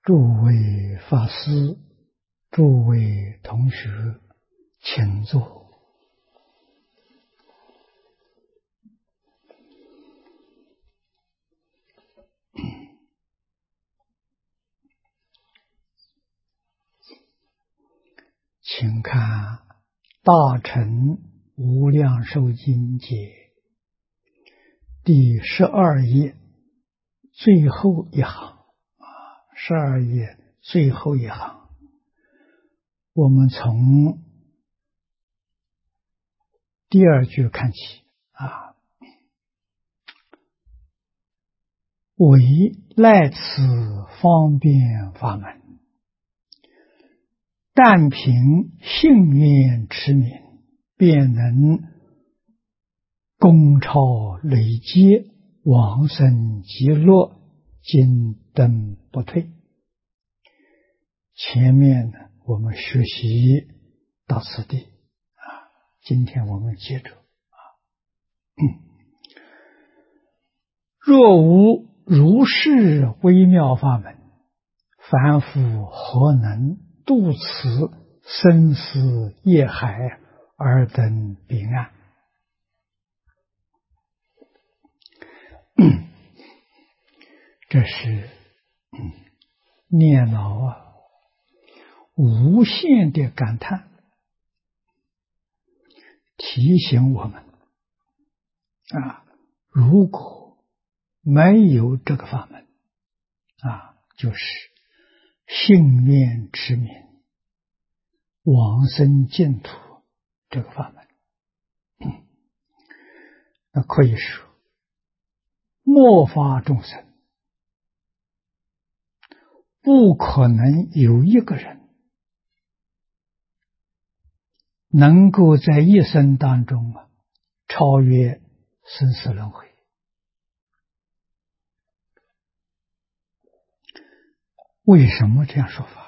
诸位法师，诸位同学，请坐。请看《大乘无量寿经解》第12页最后一行，12页最后一行，我们从第2句看起为赖此方便法门，但凭信愿持名，便能功超累劫，往生极乐，今登不退。前面呢，我们学习到此地今天我们接着若无如是微妙法门，凡夫何能渡此生死业海而登彼岸？这是念老无限的感叹，提醒我们如果没有这个法门就是信愿持名往生净土这个法门，那可以说末法众生不可能有一个人能够在一生当中超越生死轮回。为什么这样说法？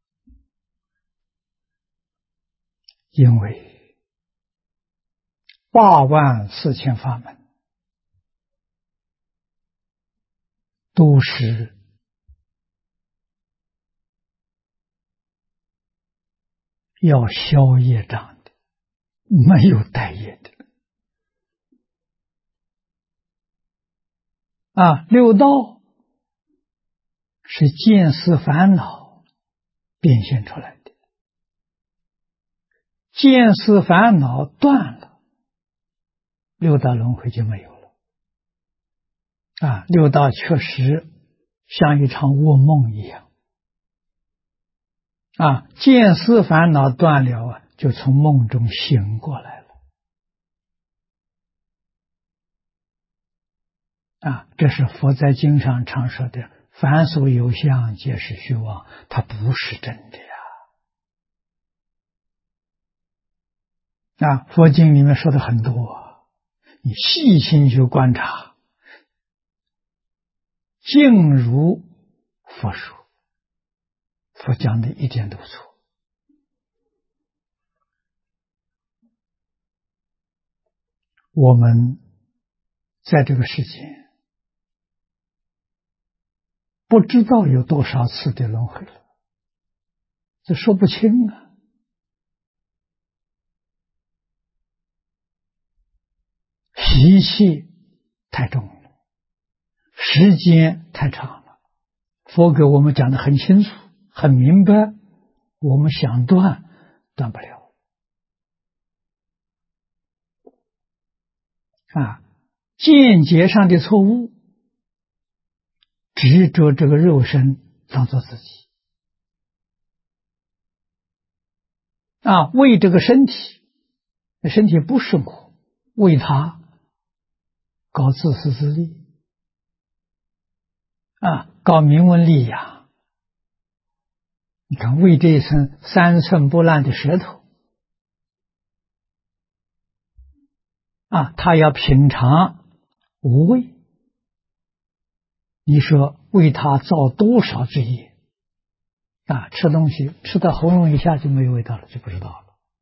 因为84000法门都是要消业障的，没有带业的六道是见思烦恼变现出来的，见思烦恼断了，六道轮回就没有了六道确实像一场噩梦一样见思烦恼断了就从梦中醒过来了这是佛在经上常说的凡所有相皆是虚妄，它不是真的佛经里面说的很多你细心去观察，尽如佛说，佛讲的一点都不错。我们在这个世界不知道有多少次的轮回了，这说不清习气太重了，时间太长了，佛给我们讲得很清楚很明白，我们想断断不了见解上的错误，执着这个肉身当作自己为这个身体，身体不是我，为他搞自私自利搞名闻利养。你看为这一层3寸不烂的舌头他要品尝无味，你说为他造多少罪业吃东西吃到喉咙一下就没有味道了，就不知道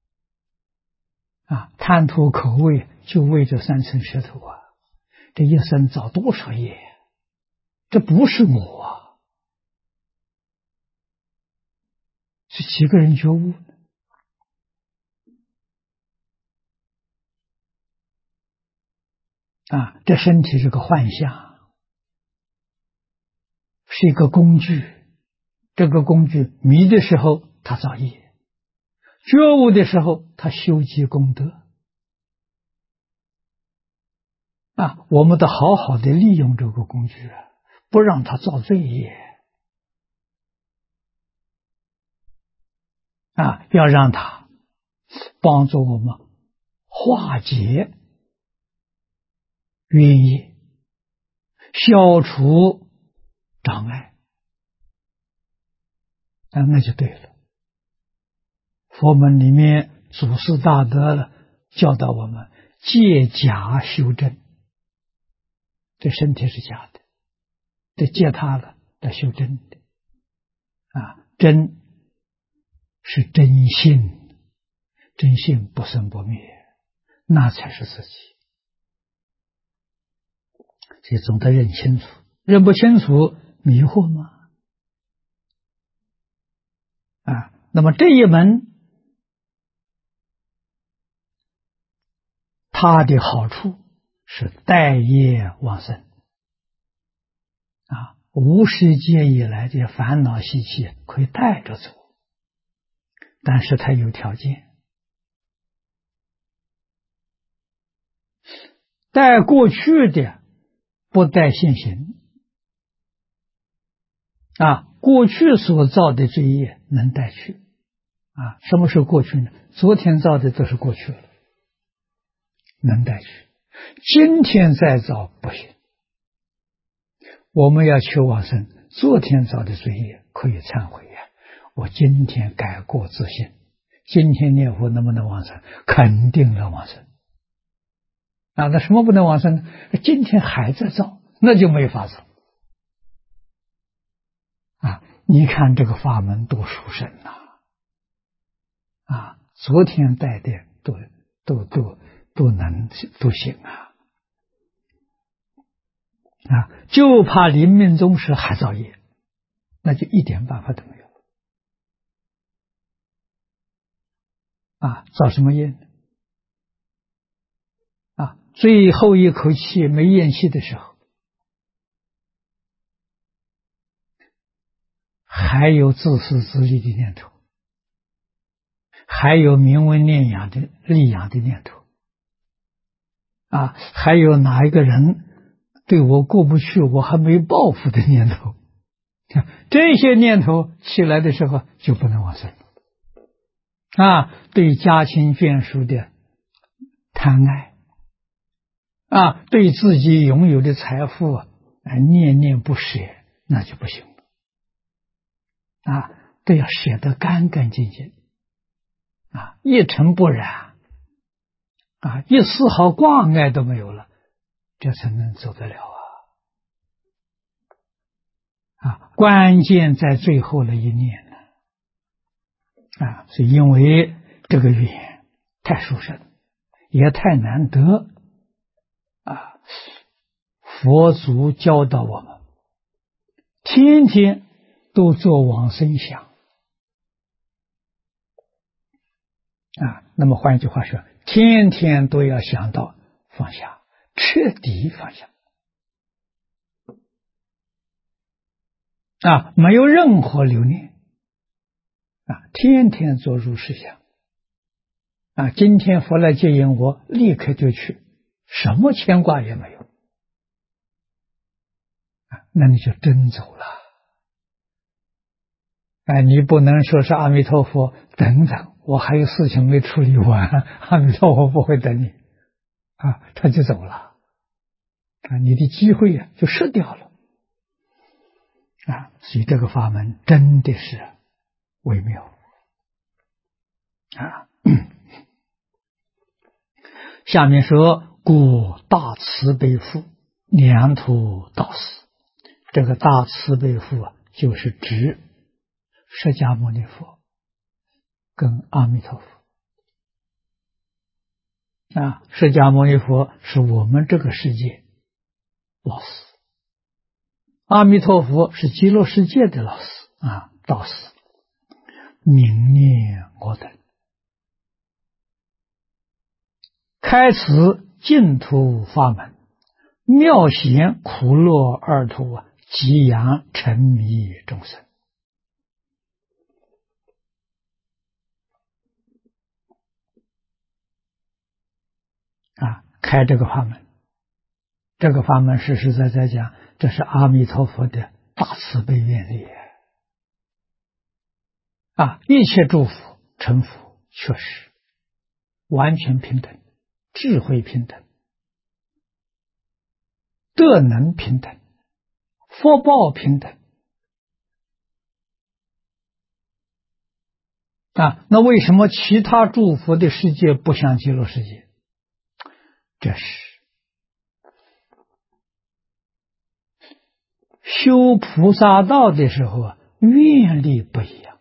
了贪图口味，就为这3寸舌头这一生造多少业，这不是我是几个人觉悟呢？这身体是个幻象，是一个工具。这个工具迷的时候它造业，觉悟的时候它修积功德。我们得好好的利用这个工具，不让它造罪业。要让它帮助我们化解冤业，消除障碍，那就对了。佛门里面祖师大德教导我们借假修真，这身体是假的，得借它了来修真的。真是真性，真性不生不灭，那才是自己。所以总得认清楚，认不清楚迷惑吗？那么这一门它的好处是带业往生。无始劫以来这些烦恼习气可以带着走，但是它有条件，带过去的不带现行。过去所造的罪业能带去。什么是过去呢？昨天造的都是过去了，能带去。今天再造不行。我们要求往生，昨天造的罪业可以忏悔呀。我今天改过自新，今天念佛能不能往生？肯定能往生。那什么不能往生呢？今天还在造，那就没法造。你看这个法门多殊胜呐！昨天带的都行就怕临命终时还造业，那就一点办法都没有。造什么业呢？最后一口气没咽气的时候，还有自私自利的念头，还有名闻利养的念头，还有哪一个人对我过不去，我还没报复的念头。这些念头起来的时候就不能往生。对家亲眷属的贪爱，对自己拥有的财富念念不舍，那就不行了。都要舍得干干净净，一尘不染，一丝毫挂碍都没有了，这才能走得了关键在最后的一念呢。是因为这个缘太殊胜，也太难得佛祖教导我们，天天都做往生想那么换一句话说，天天都要想到放下，彻底放下没有任何留念天天做如是想今天佛来接引我，立刻就去，什么牵挂也没有那你就真走了你不能说是阿弥陀佛等等，我还有事情没处理完，阿弥陀佛不会等你他就走了你的机会就失掉了所以这个法门真的是微妙下面说，故大慈悲父良土道师。这个大慈悲父就是指释迦牟尼佛跟阿弥陀佛释迦牟尼佛是我们这个世界老师，阿弥陀佛是极乐世界的老师道师。 明念我等，开此净土法门，妙贤苦乐二土给养沉迷众生。开这个法门，这个法门实实在在讲，这是阿弥陀佛的大慈悲愿力一切诸佛成佛，确实完全平等，智慧平等，德能平等，福报平等那为什么其他诸佛的世界不像极乐世界？这是修菩萨道的时候愿力不一样。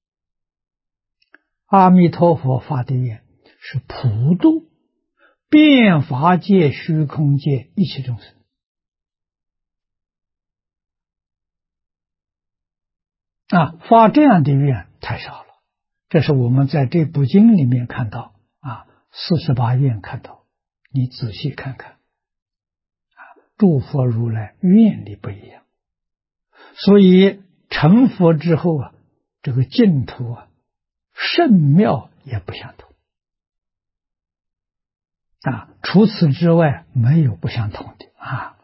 阿弥陀佛发的愿是普度遍法界虚空界一切众生发这样的愿太少了。这是我们在这部经里面看到48愿看到，你仔细看看诸佛如来愿力不一样，所以成佛之后这个净土圣妙也不相同除此之外没有不相同的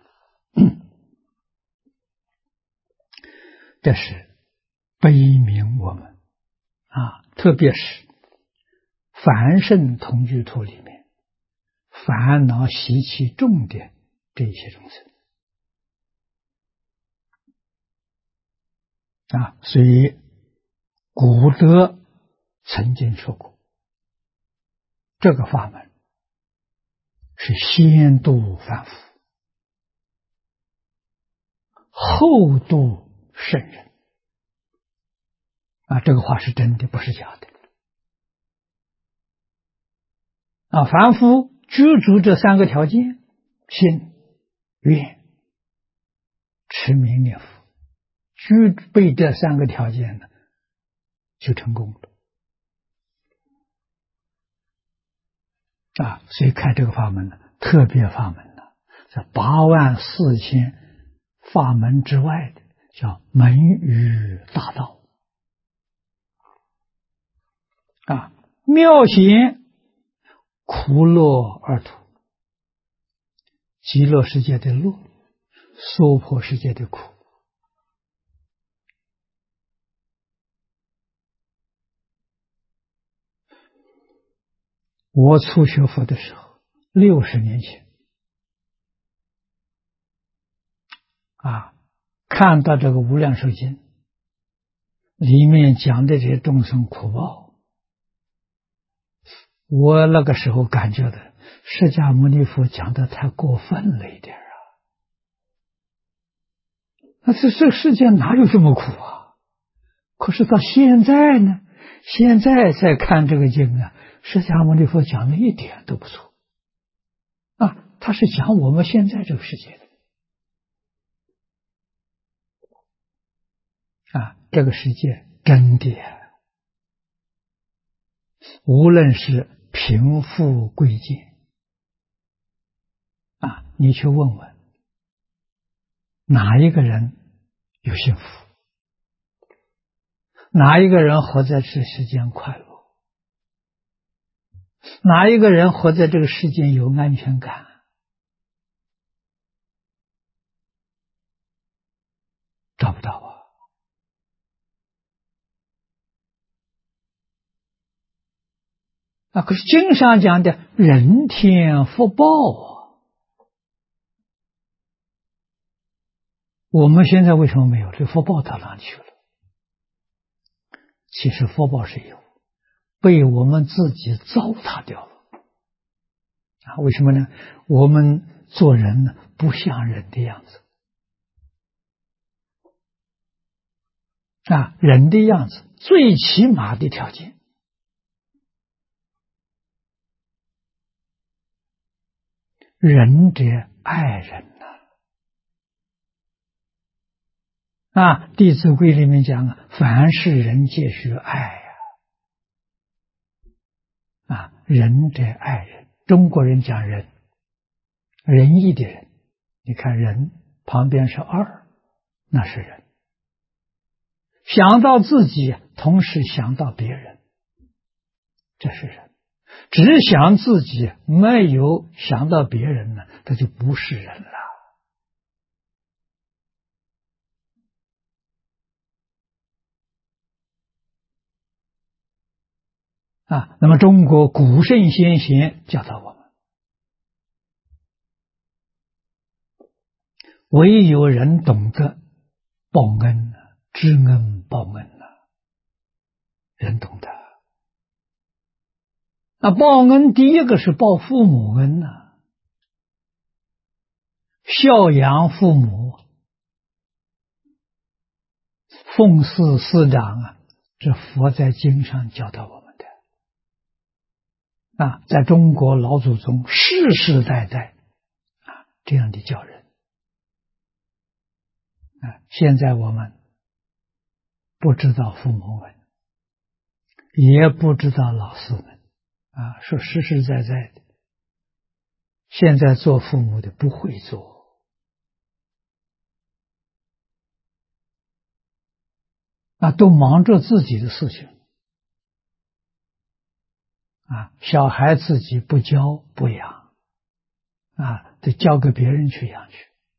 这是悲悯我们特别是凡圣同居土里面烦恼习气重的这些众生所以古德曾经说过，这个法门是先度凡夫，后度圣人这个话是真的，不是假的凡夫具足这3个条件，信、愿、持名念佛，具备这3个条件呢，就成功了所以开这个法门呢，特别法门呢，在84000法门之外的，叫门语大道妙贤苦乐二土，极乐世界的乐，娑婆世界的苦我初学佛的时候，60年前看到这个无量寿经里面讲的这些众生苦报，我那个时候感觉的释迦牟尼佛讲的太过分了一点这世界哪有这么苦可是到现在呢，现在再看这个经释迦牟尼佛讲的一点都不错他是讲我们现在这个世界的这个世界真的无论是贫富贵贱你去问问哪一个人有幸福，哪一个人活在这世间快乐，哪一个人活在这个世间有安全感？找不到可是经上讲的人天福报我们现在为什么没有？这福报到哪里去了？其实福报是有，被我们自己糟蹋掉了为什么呢？我们做人呢，不像人的样子人的样子最起码的条件仁者爱人弟子规里面讲凡是人皆须爱仁者爱人，中国人讲仁，仁义的人，你看仁旁边是二，那是仁。想到自己，同时想到别人，这是仁。只想自己，没有想到别人呢，他就不是人了。那么中国古圣先贤教导我们，唯有人懂得报恩，知恩报恩人懂得。报恩第一个是报父母恩孝养父母，奉事师长这佛在经上教导我们的在中国老祖宗世世代代这样的教人现在我们不知道父母恩，也不知道老师们说实实在在的，现在做父母的不会做都忙着自己的事情小孩自己不教不养得交给别人去养去，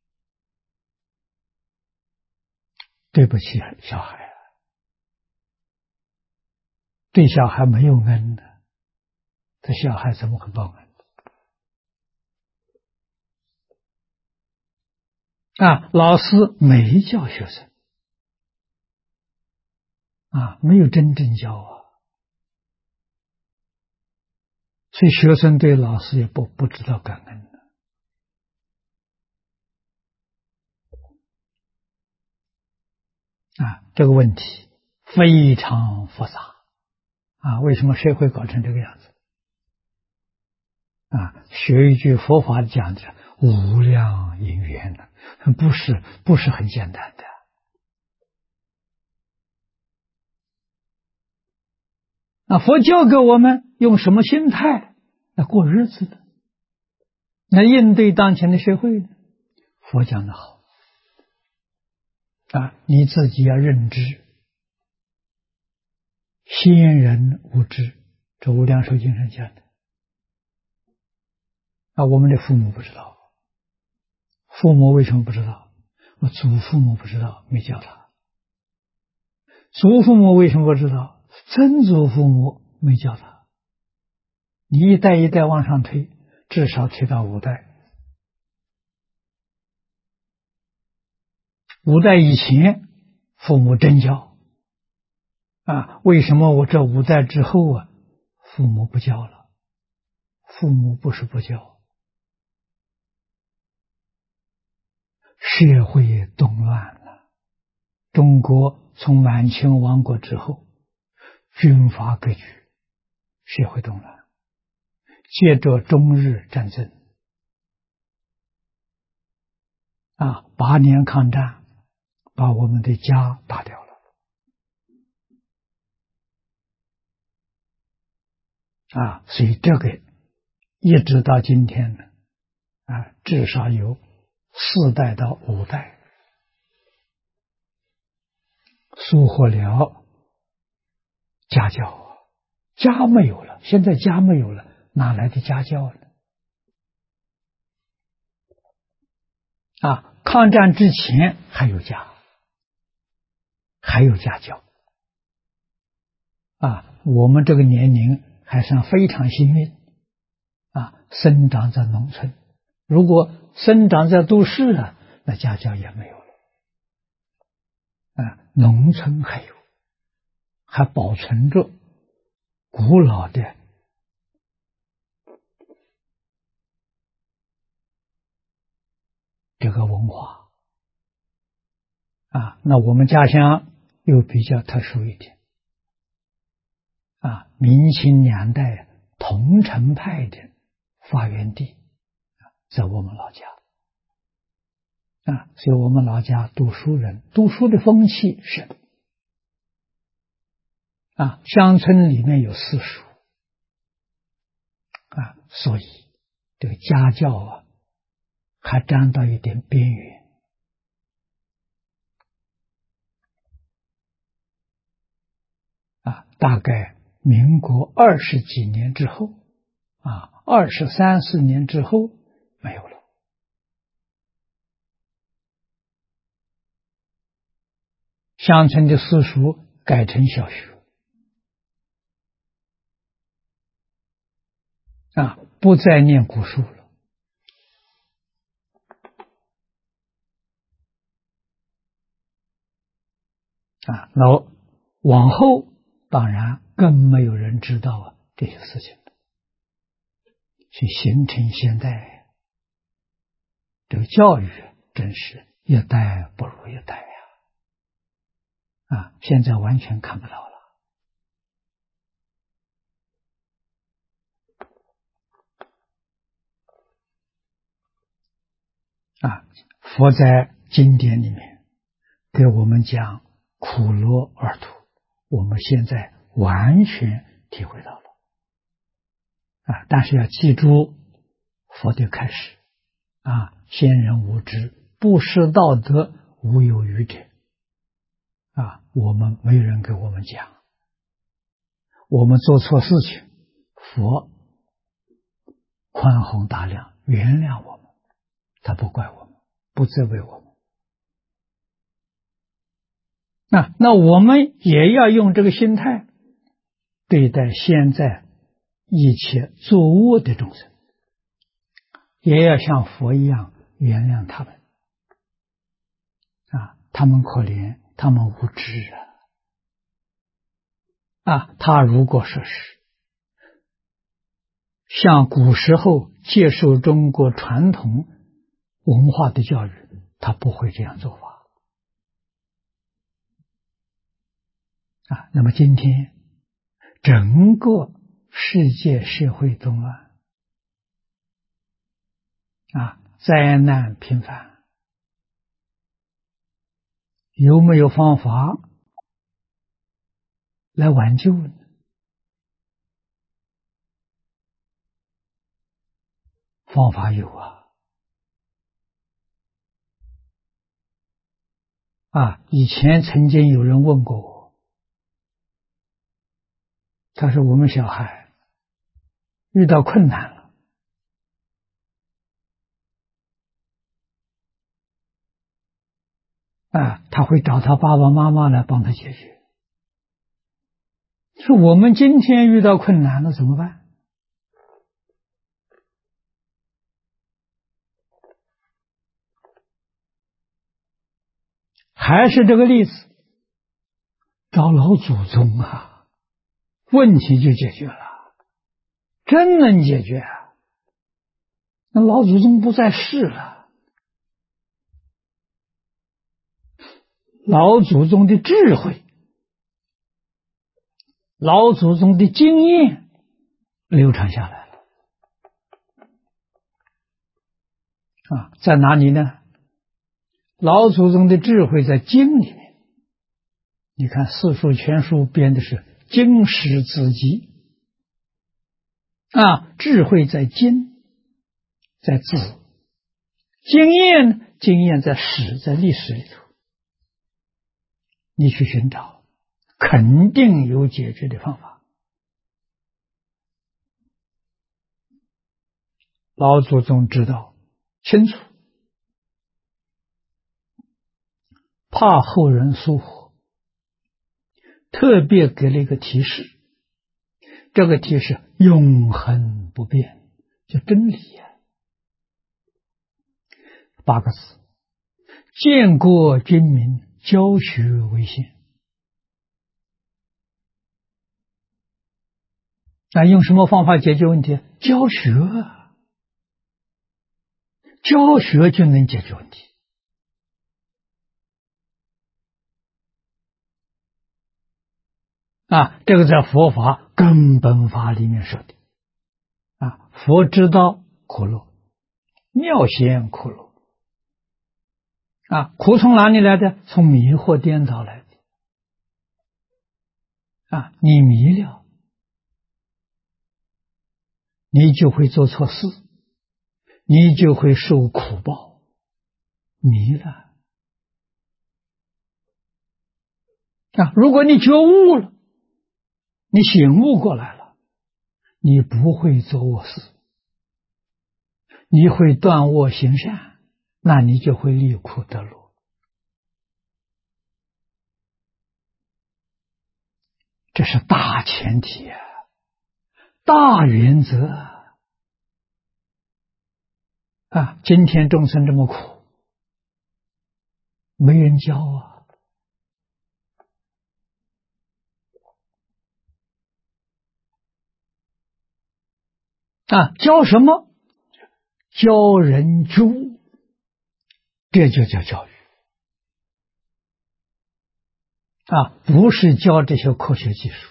对不起小孩对小孩没有恩的，这小孩怎么会报恩老师没教学生没有真正教所以学生对老师也不知道感恩这个问题非常复杂为什么社会搞成这个样子学一句佛法讲的无量因缘不是很简单的佛教给我们用什么心态来过日子呢？来应对当前的社会呢？佛讲得好你自己要认知先人无知，这无量寿经上讲的我们的父母不知道，父母为什么不知道？我祖父母不知道，没教他。祖父母为什么不知道？曾祖父母没教他。你一代一代往上推，至少推到5代。5代以前父母真教为什么我这5代之后父母不教了？父母不是不教，社会动乱了。中国从满清亡国之后，军阀割据，社会动乱，接着中日战争8年抗战把我们的家打掉了所以这个一直到今天呢至少有4代到5代疏忽了家教家没有了，现在家没有了，哪来的家教呢？抗战之前还有家，还有家教我们这个年龄还算非常幸运生长在农村，如果生长在都市那家教也没有了农村还有，还保存着古老的这个文化那我们家乡又比较特殊一点明清2代桐城派的发源地在我们老家所以我们老家读书人读书的风气是乡村里面有私塾所以这个家教还沾到一点边缘大概民国20几年之后23、24年之后没有了。乡村的私塾改成小学不再念古书了那往后当然更没有人知道这些事情了，去形成现在这个教育真是一代不如一代现在完全看不到了佛在经典里面给我们讲苦乐二途，我们现在完全体会到了但是要记住佛的开始先人无知，不识道德，无有愚者我们没有人给我们讲，我们做错事情，佛宽宏大量，原谅我们，他不怪我们，不责备我们那我们也要用这个心态对待现在一切作恶的众生，也要像佛一样原谅他们他们可怜，他们无知他如果说是像古时候接受中国传统文化的教育，他不会这样做法那么今天整个世界社会中灾难频繁，有没有方法来挽救呢？方法有以前曾经有人问过我，他说我们小孩遇到困难了他会找他爸爸妈妈来帮他解决。说我们今天遇到困难了怎么办？还是这个例子，找老祖宗问题就解决了，真能解决那老祖宗不在世了，老祖宗的智慧，老祖宗的经验流传下来了在哪里呢？老祖宗的智慧在经里面，你看四书全书编的是经史子集智慧在经，在字，经验在史，在历史里头，你去寻找，肯定有解决的方法。老祖宗知道清楚，怕后人疏忽，特别给了一个提示，这个提示永恒不变，就真理8个字：建国军民，教学为先。用什么方法解决问题？教学教学就能解决问题这个在佛法根本法里面说的佛知道苦乐，妙贤苦乐苦从哪里来的？从迷惑颠倒来的你迷了， 你就会做错事，你就会受苦报，迷了。如果你觉悟了，你醒悟过来了，你不会做恶事，你会断恶行善，那你就会离苦得乐。这是大前提啊，大原则啊！今天众生这么苦，没人教教什么？教人觉悟，这就叫教育不是教这些科学技术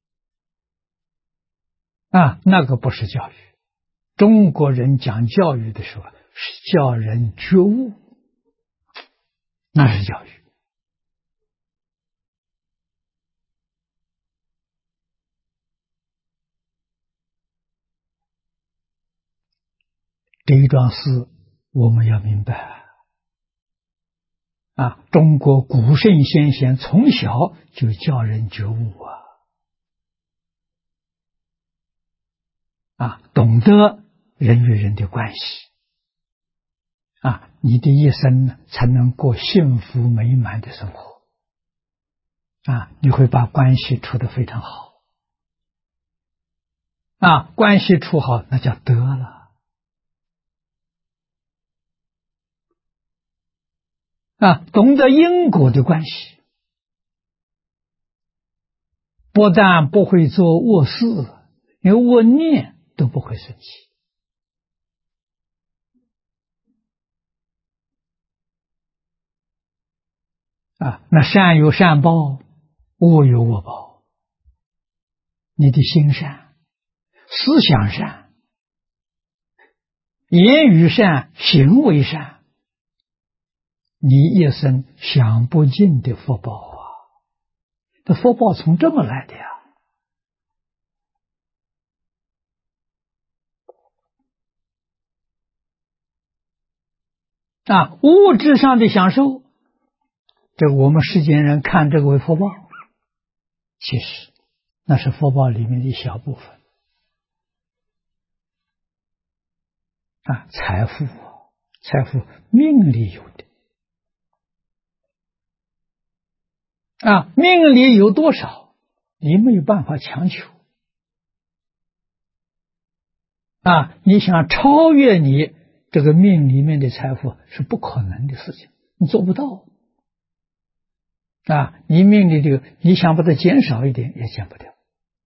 那个不是教育。中国人讲教育的时候是教人觉悟，那是教育。这一桩事我们要明白中国古圣先贤从小就教人觉悟懂得人与人的关系你的一生才能过幸福美满的生活你会把关系处得非常好关系处好那叫得了懂得因果的关系，不但不会做恶事，连恶念都不会生起那善有善报，恶有恶报。你的心善，思想善，言语善，行为善，你一生享不尽的福报这福报从这么来的物质上的享受，这个我们世间人看这个为福报，其实那是福报里面的一小部分财富命里有的命里有多少你没有办法强求你想超越你这个命里面的财富是不可能的事情，你做不到你命里这个你想把它减少一点也减不掉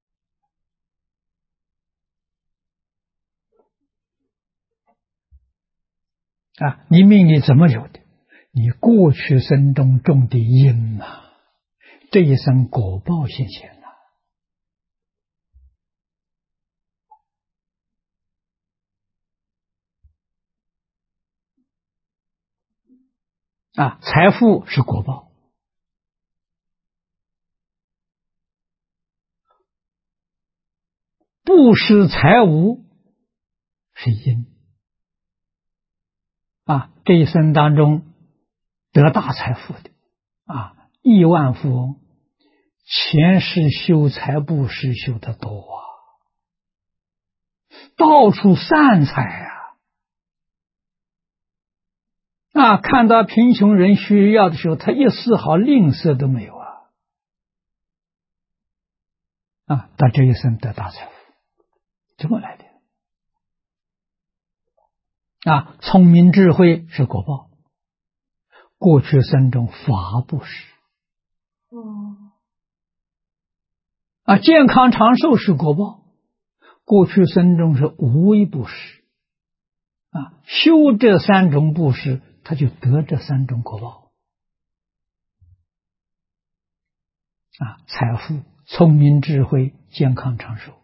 你命里怎么有的？你过去生中种的因这一生果报现前财富是果报，布施财物是因这一生当中得大财富的亿万富翁，前世修财布施修得多到处散财看到贫穷人需要的时候，他一丝毫吝啬都没有他这一生得大财富，怎么来的聪明智慧是果报，过去生中法布施健康长寿是果报，过去生中是无为布施修这三种布施，他就得这三种果报财富、聪明智慧、健康长寿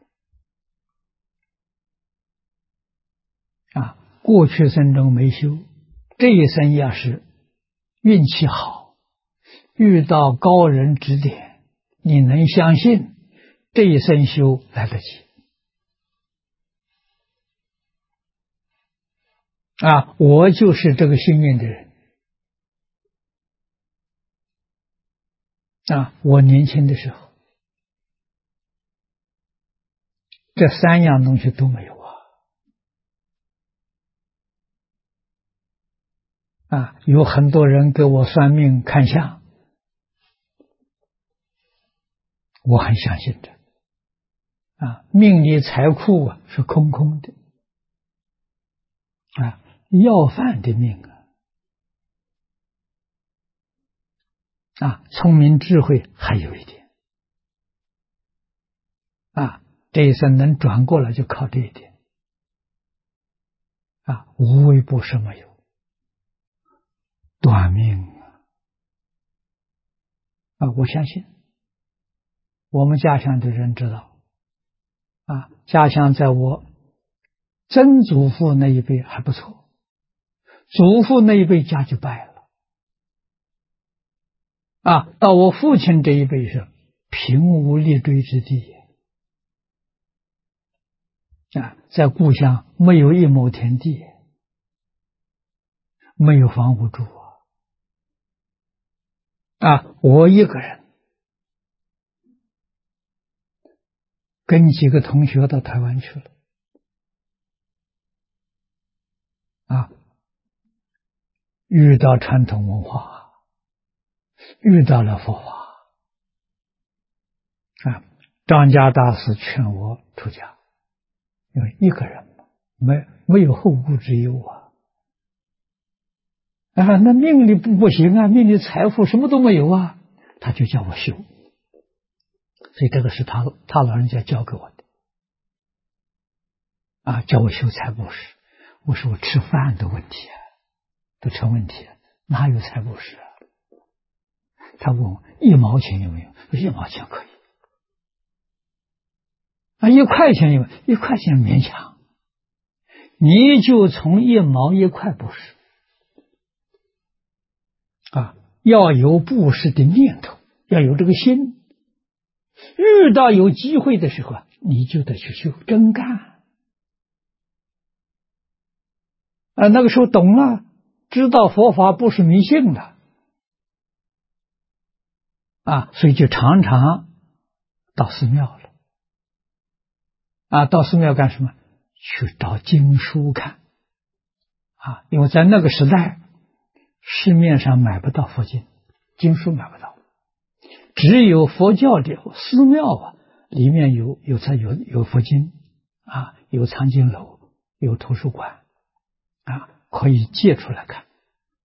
过去生中没修，这一生要是运气好，遇到高人指点，你能相信这一生修来得及我就是这个幸运的人。我年轻的时候，这3样东西都没有有很多人给我算命看相，我很相信的。命里财库是空空的，要饭的命聪明智慧还有一点这一生能转过来就靠这一点无为不施没有，短命我相信我们家乡的人知道家乡在我曾祖父那一辈还不错，祖父那一辈家就败了到我父亲这一辈是平无立锥之地在故乡没有1亩田地，没有房屋住我一个人跟几个同学到台湾去了遇到传统文化，遇到了佛法张家大师劝我出家，因为一个人没有后顾之忧那命里不行命里财富什么都没有他就叫我修，所以这个是他老人家教给我的叫我修财布施。我说我吃饭的问题都成问题了，哪有财布施他问我1毛钱有没有，我说1毛钱可以1块钱有，1块钱勉强，你就从1毛1块布施要有布施的念头，要有这个心，遇到有机会的时候你就得去修，真干那个时候懂了，知道佛法不是迷信了所以就常常到寺庙了到寺庙干什么？去找经书看因为在那个时代市面上买不到佛经，经书买不到，只有佛教的寺庙里面有佛经有藏经楼，有图书馆可以借出来看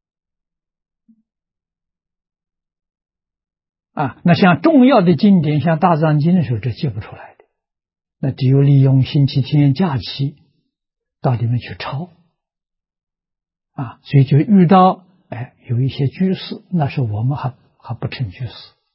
那像重要的经典，像大藏经的时候，这借不出来的，那只有利用星期天假期到里面去抄所以就遇到有一些居士，那时候我们还不成居士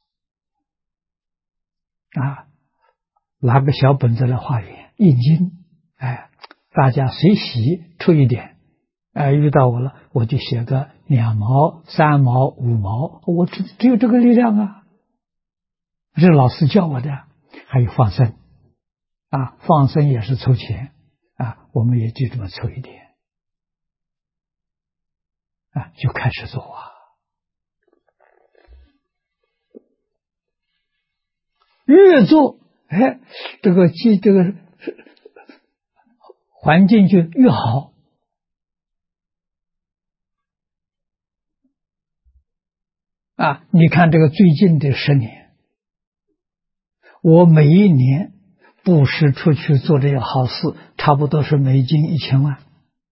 拿个小本子来画圆印经大家随喜出一点遇到我了，我就写个2毛3毛5毛，我只有这个力量这老师教我的。还有放生放生也是凑钱我们也就这么凑一点就开始做越做这个环境就越好你看这个最近的10年，我每一年布施出去做这些好事，差不多是美金1000万，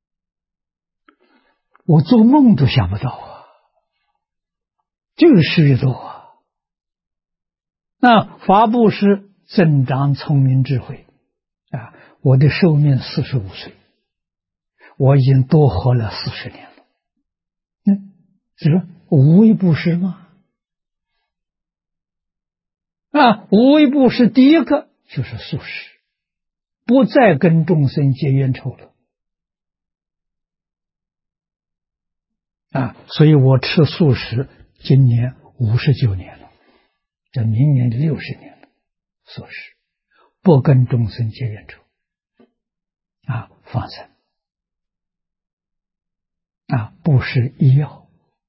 我做梦都想不到这个事越多那法布施增长聪明智慧我的寿命45岁，我已经多活了40年了是说无为布施吗无为布施第一个就是素食，不再跟众生结冤仇了所以我吃素食今年59年了，这明年就60年了，素食不跟众生结冤仇放生不是医药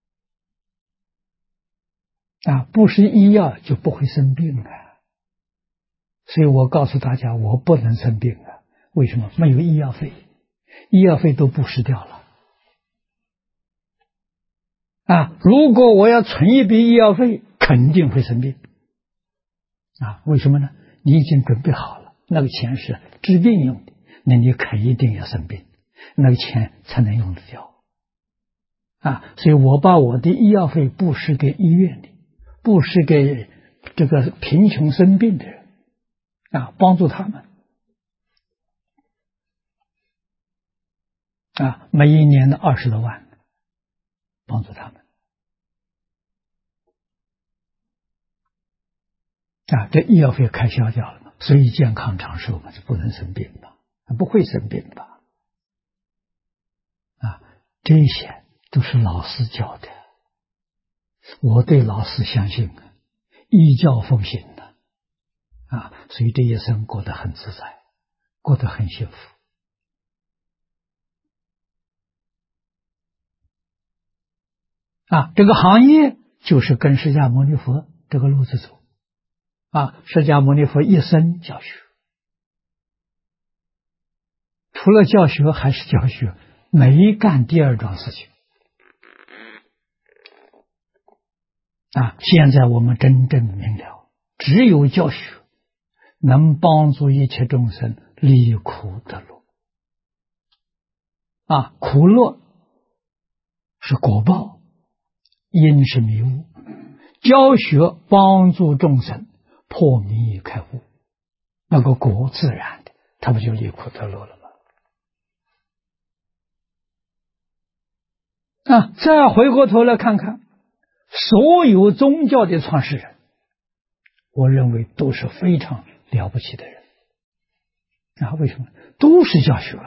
不是医药就不会生病所以我告诉大家，我不能生病为什么？没有医药费，医药费都布施掉了如果我要存一笔医药费，肯定会生病为什么呢？你已经准备好了，那个钱是治病用的，那你肯定要生病，那个钱才能用得掉所以我把我的医药费布施给医院里，布施给这个贫穷生病的人帮助他们每一年的20多万，帮助他们这医药费开销掉了嘛，所以健康长寿嘛，就不能生病吧，不会生病吧这些都是老师教的，我对老师相信依教奉行的所以这一生过得很自在，过得很幸福这个行业就是跟释迦牟尼佛这个路子走释迦牟尼佛一生教学，除了教学还是教学，没干第二桩事情现在我们真正明了，只有教学能帮助一切众生离苦得乐苦乐是果报，因是迷雾，教学帮助众生破迷开悟，那个果自然的，他不就离苦得乐了吗再回过头来看看所有宗教的创始人，我认为都是非常了不起的人为什么？都是教学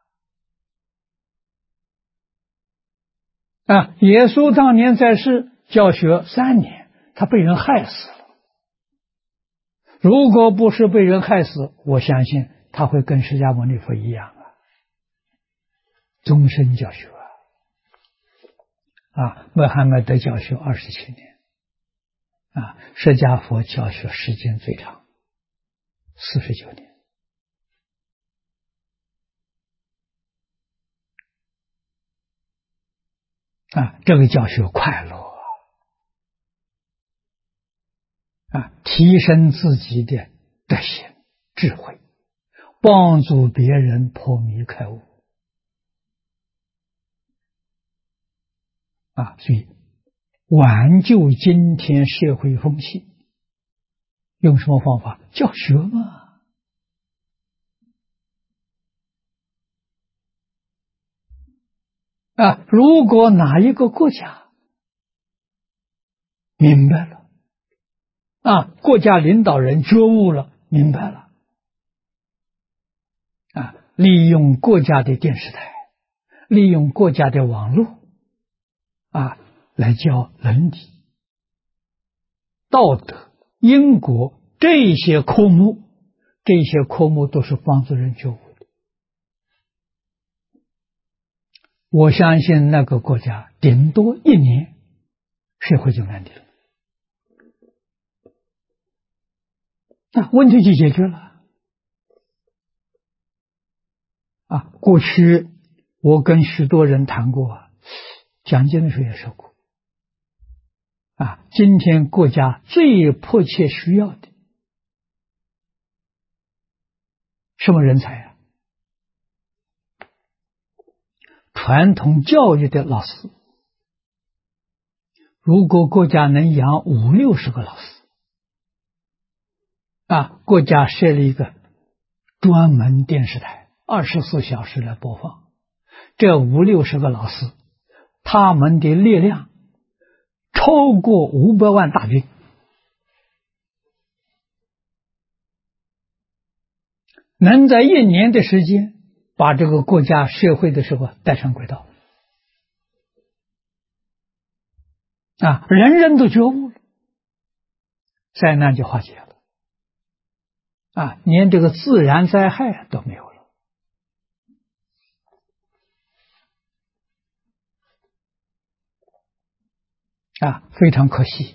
耶稣当年在世教学3年，他被人害死了，如果不是被人害死，我相信他会跟释迦牟尼佛一样终身教学穆罕默德教学27年释迦佛教学时间最长49年这个教学快乐提升自己的德行智慧，帮助别人破迷开悟所以挽救今天社会风气用什么方法？教学嘛如果哪一个国家明白了国家领导人觉悟了，明白了利用国家的电视台，利用国家的网络来教伦理、道德、因果这些科目，这些科目都是帮助人觉悟的。我相信那个国家顶多1年，社会就安定了，问题就解决了过去我跟许多人谈过讲经的时候也说过今天国家最迫切需要的什么人才传统教育的老师。如果国家能养50、60个老师国家设立一个专门电视台24小时来播放，这50、60个老师他们的力量超过500万大军，能在1年的时间把这个国家社会的时候带上轨道人人都觉悟了，灾难就化解了连这个自然灾害都没有了非常可惜。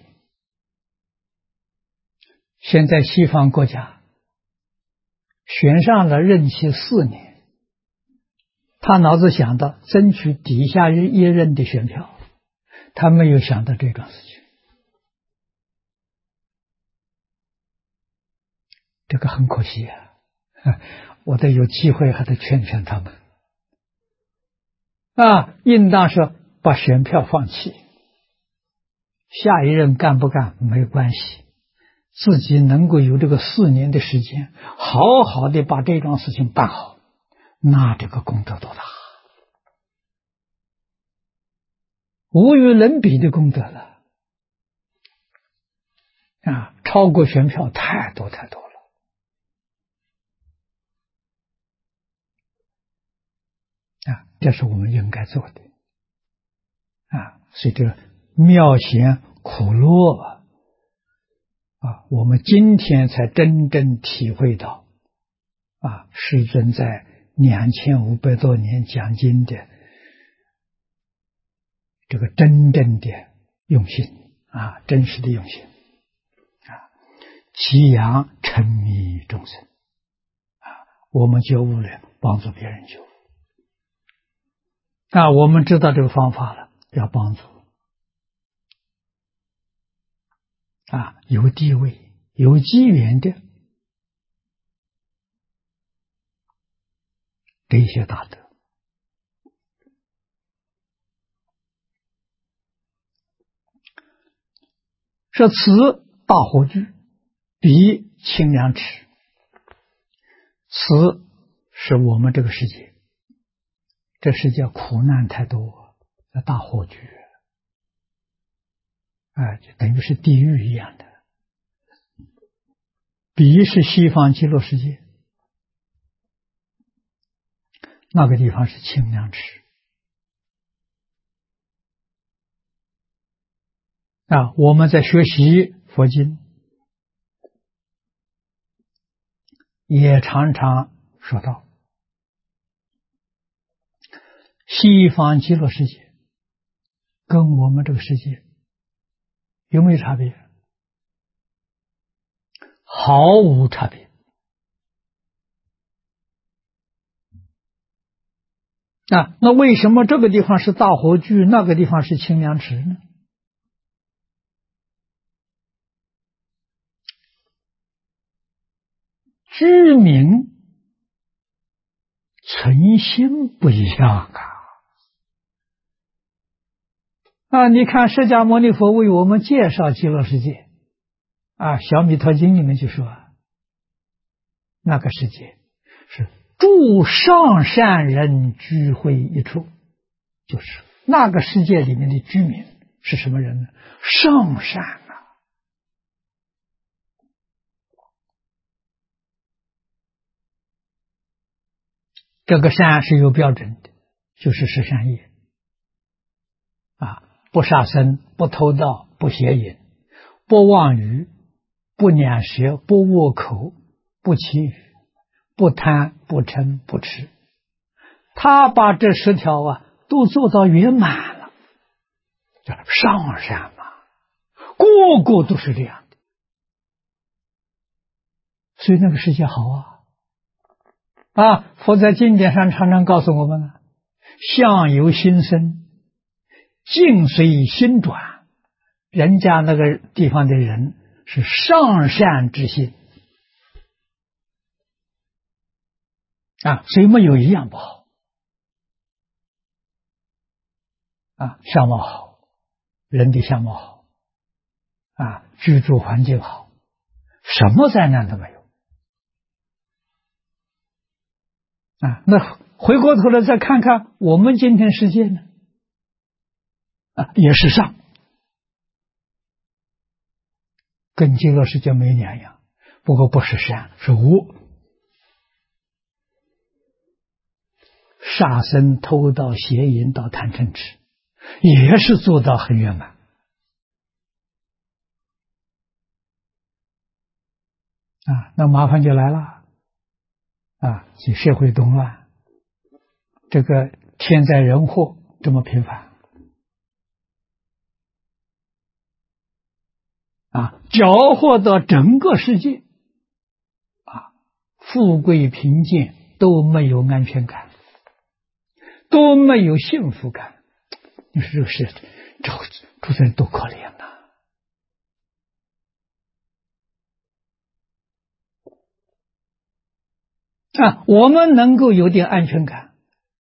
现在西方国家选上了任期4年，他脑子想到争取底下一任的选票，他没有想到这桩事情。这个很可惜啊！我得有机会还得劝劝他们应当是把选票放弃，下一任干不干没关系，自己能够有这个4年的时间，好好的把这桩事情办好，那这个功德多大，无与伦比的功德了超过选票太多太多了这是我们应该做的所以这个妙贤苦乐我们今天才真正体会到世尊在2500多年讲经的这个真正的用心真实的用心祈扬沉迷众生我们觉悟了，帮助别人觉悟我们知道这个方法了，要帮助有地位有机缘的这些大德说此大火炬，彼清凉池。此是我们这个世界，这世界苦难太多，大火炬就等于是地狱一样的。彼是西方极乐世界，那个地方是清凉池我们在学习佛经也常常说到西方极乐世界跟我们这个世界有没有差别？毫无差别那为什么这个地方是大火炬，那个地方是清凉池呢？居民存心不一样你看释迦牟尼佛为我们介绍极乐世界小弥陀经里面就说那个世界是诸上善人聚会一处，就是那个世界里面的居民是什么人呢？上善这个善是有标准的，就是十善业不杀生，不偷盗，不邪淫，不妄语，不两舌，不恶口，不绮语，不贪，不嗔，不痴。他把这10条都做到圆满了，叫上善嘛，个个都是这样的，所以那个世界好佛在经典上常常告诉我们呢，相由心生，境随心转，人家那个地方的人是上善之心所以没有一样不好相貌好，人的相貌好居住环境好，什么灾难都没有那回过头来再看看我们今天世界呢也是上，跟极乐世界没两样，不过不是善，是恶，杀生、偷盗、邪淫、盗贪嗔痴，也是做到很圆满那麻烦就来了社会动乱，这个天灾人祸这么频繁搅和到整个世界，富贵贫贱都没有安全感，都没有幸福感。你说这个是主持人多可怜呐！我们能够有点安全感，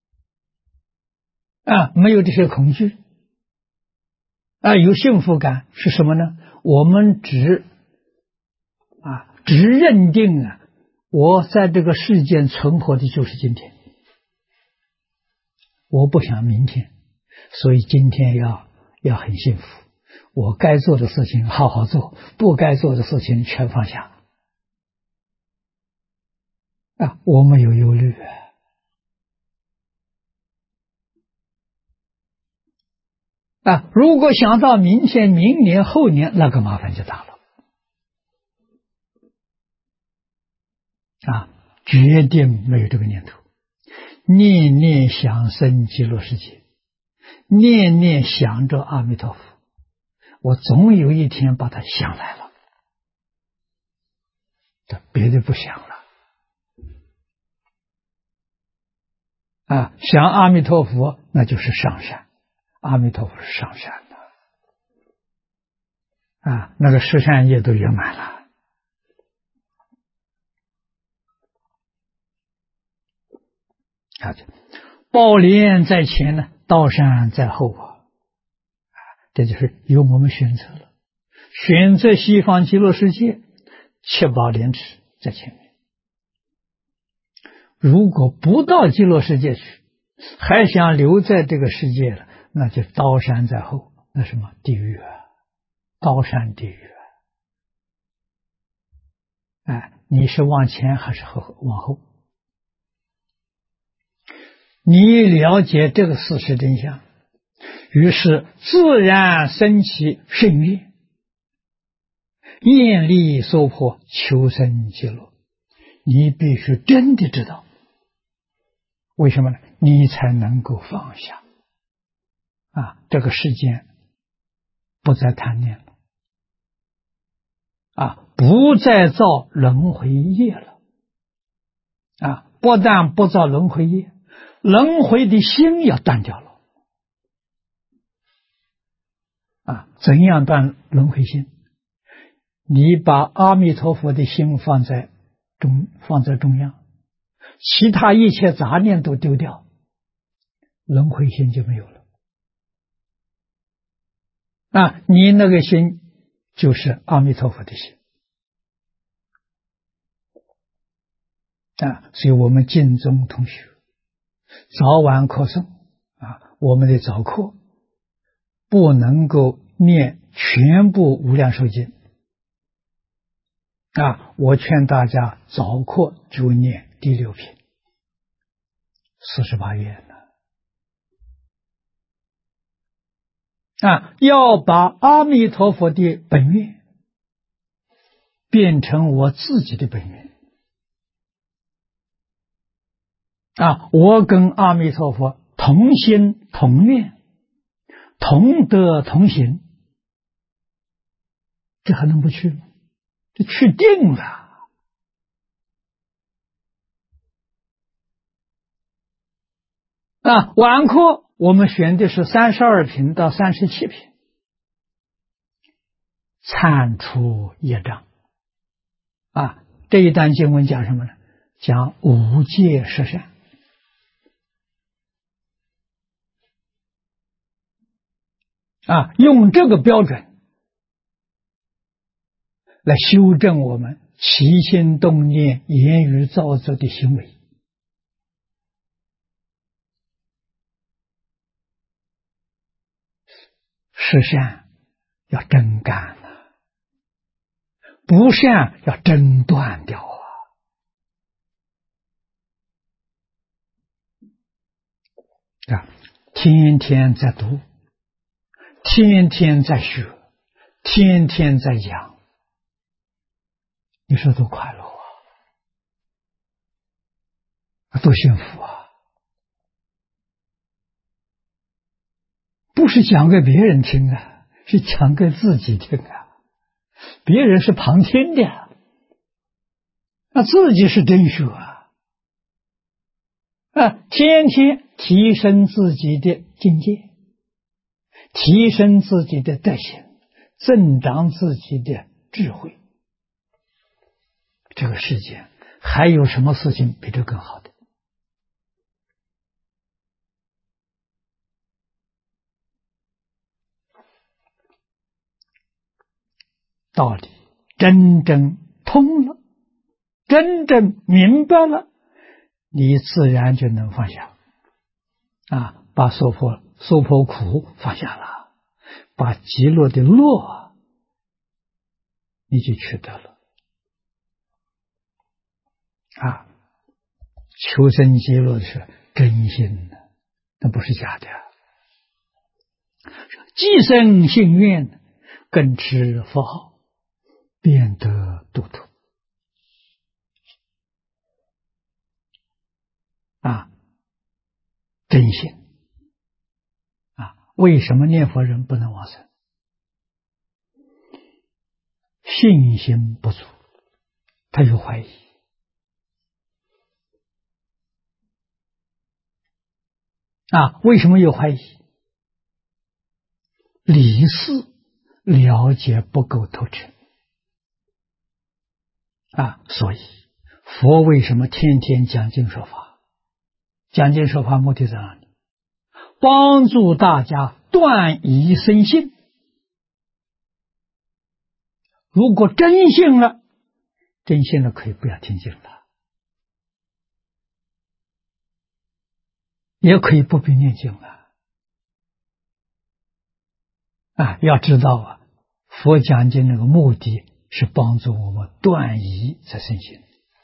没有这些恐惧，有幸福感是什么呢？我们只认定我在这个世间存活的就是今天，我不想明天，所以今天要很幸福。我该做的事情好好做，不该做的事情全放下。我没有忧虑如果想到明天、明年、后年，那个麻烦就大了决定没有这个念头，念念想生极乐世界，念念想着阿弥陀佛，我总有一天把它想来了，别的不想了想阿弥陀佛那就是上善，阿弥陀佛是上善的那个十善业都圆满了。宝莲在前呢，道山在后这就是由我们选择了，选择西方极乐世界，七宝莲池在前面。如果不到极乐世界去，还想留在这个世界了，那就刀山在后，那什么地狱刀山地狱你是往前还是往后？你了解这个事实真相，于是自然升起圣愿，愿力所迫，求生极乐。你必须真的知道，为什么呢？你才能够放下这个世间不再贪念了不再造轮回业了不但不造轮回业，轮回的心要断掉了怎样断轮回心？你把阿弥陀佛的心放在中央，其他一切杂念都丢掉，轮回心就没有了你那个心就是阿弥陀佛的心所以我们尽忠同学早晚课诵我们的早课不能够念全部无量寿经我劝大家早课就念第6品48愿要把阿弥陀佛的本愿变成我自己的本愿我跟阿弥陀佛同心同愿，同德同行，这还能不去吗？这去定了晚课我们选的是32品到37品，铲除业障这一段经文讲什么呢？讲五戒十善用这个标准来修正我们起心动念言语造作的行为是善要真干不善要真断掉天天在读，天天在学，天天在讲，你说多快乐多幸福不是讲给别人听是讲给自己听别人是旁听的，那自己是真学天天提升自己的境界，提升自己的德行，增长自己的智慧。这个世界还有什么事情比这更好的？道理真正通了，真正明白了，你自然就能放下把娑婆苦放下了，把极乐的乐你就取得了求生极乐是真心的，那不是假的。既生信愿，更持佛号，便得度脱真心为什么念佛人不能往生？信心不足，他有怀疑为什么有怀疑？理事了解不够透彻所以佛为什么天天讲经说法？讲经说法目的在哪里？帮助大家断疑生信。如果真信了可以不要听经了，也可以不必念经了要知道佛讲经那个目的是帮助我们断疑才生信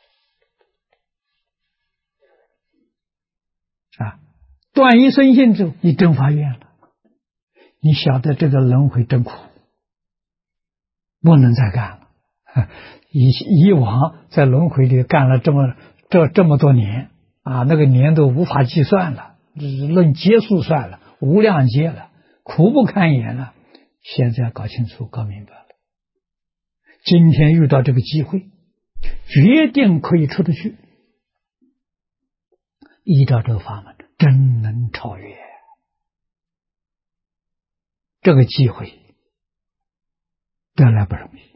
断疑生信之后，你真发愿了，你晓得这个轮回真苦，不能再干了。以往在轮回里干了这么多年那个年都无法计算了，论劫数算了，无量劫了，苦不堪言了。现在搞清楚搞明白了，今天遇到这个机会，决定可以出得去，依照这个法门真能超越。这个机会得来不容易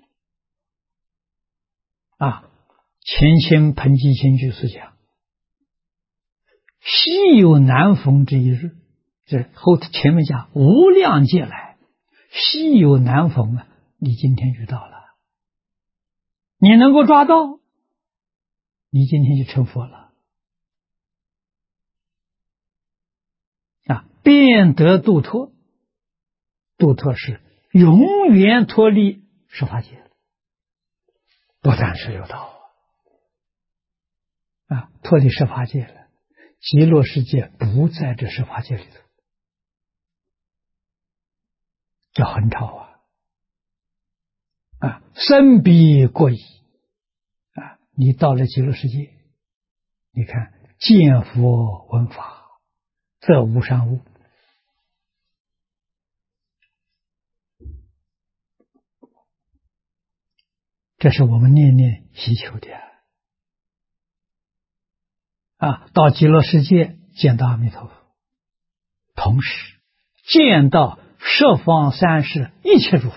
前清彭基清居士讲，稀有难逢之一日，这前面讲无量劫来稀有难逢你今天遇到了，你能够抓到，你今天就成佛了便得度脱。度脱是永远脱离十法界，不但是有道脱离十法界了，极乐世界不在这十法界里头，叫横超深彼过矣你到了极乐世界，你看见佛闻法，则无上物。这是我们念念希求的到极乐世界见到阿弥陀佛，同时见到十方三世一切诸佛。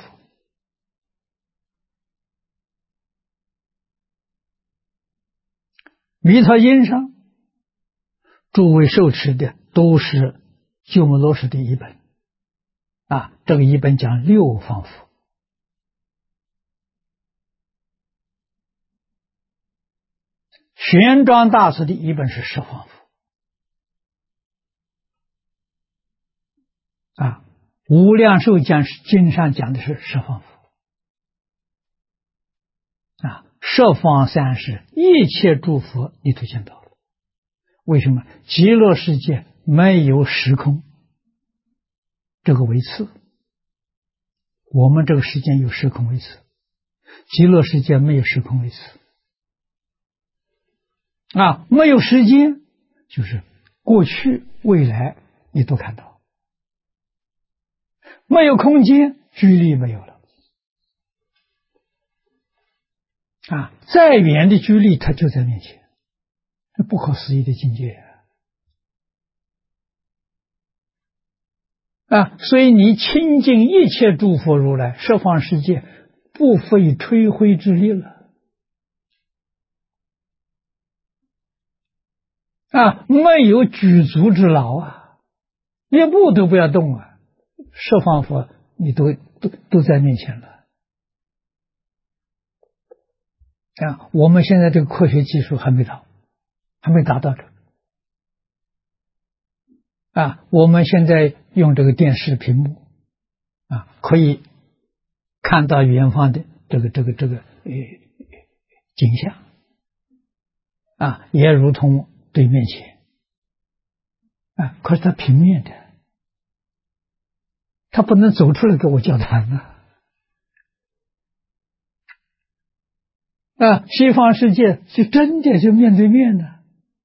弥陀经上诸位受持的都是鸠摩罗什的译本这个译本讲六方佛，玄奘大师的译本是十方佛无量寿经上讲的是十方佛十方三世一切诸佛你都见到了。为什么？极乐世界没有时空这个维次，我们这个世间有时空维次，极乐世界没有时空维次没有时间，就是过去未来你都看到，没有空间，距离没有了再远的距离，它就在面前，这不可思议的境界所以你亲近一切诸佛如来，十方世界不费吹灰之力了没有举足之劳一步都不要动十方佛你都在面前了我们现在这个科学技术还没达到这我们现在用这个电视屏幕可以看到远方的这个景象也如同对面前可是它平面的，它不能走出来跟我交谈西方世界就真的就面对面的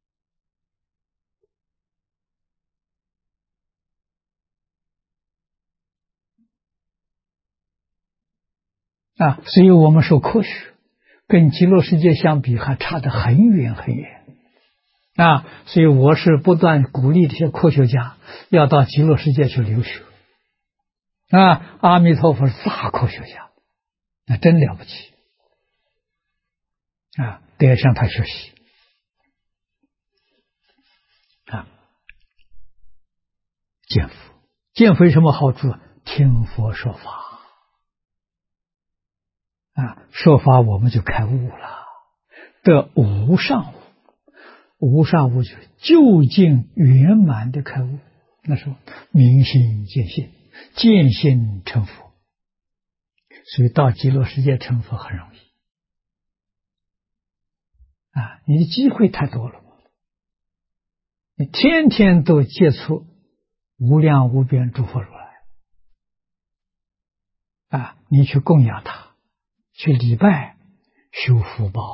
所以我们说科学跟极乐世界相比还差得很远很远所以我是不断鼓励这些科学家要到极乐世界去留学阿弥陀佛是大科学家那真了不起得向他学习见佛有什么好处听佛说法说法我们就开悟了，得无上悟，无上悟就是究竟圆满的开悟。那时候明心见性，见性成佛，所以到极乐世界成佛很容易你的机会太多了，你天天都接触无量无边诸佛如来你去供养他。去礼拜修福报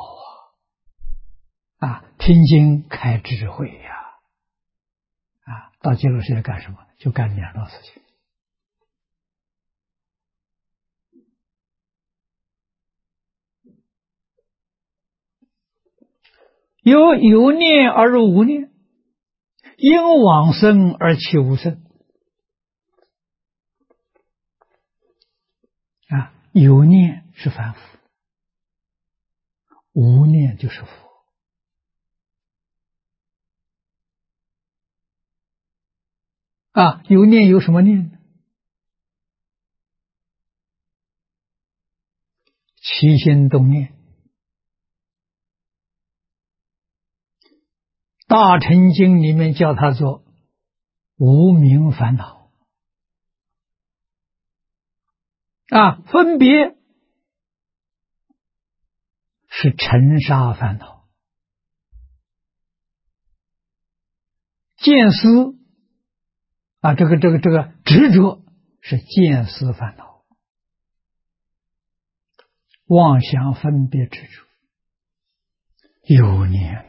听经开智慧到极乐世界干什么？就干两桩事情。有念而无念，因往生而起无生有念是凡夫，无念就是佛有念有什么念呢？起心动念。大乘经里面叫它做无明烦恼分别是尘沙烦恼，见思这个执着是见思烦恼，妄想分别执着有念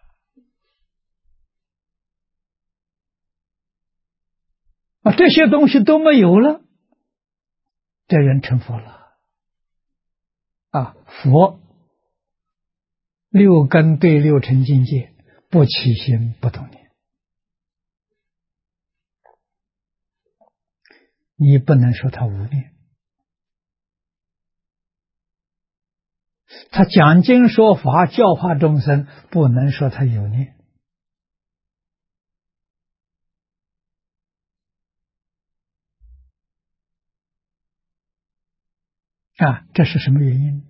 这些东西都没有了，这人成佛了佛六根对六尘境界不起心不动念，你不能说他无念，他讲经说法教化众生，不能说他有念这是什么原因？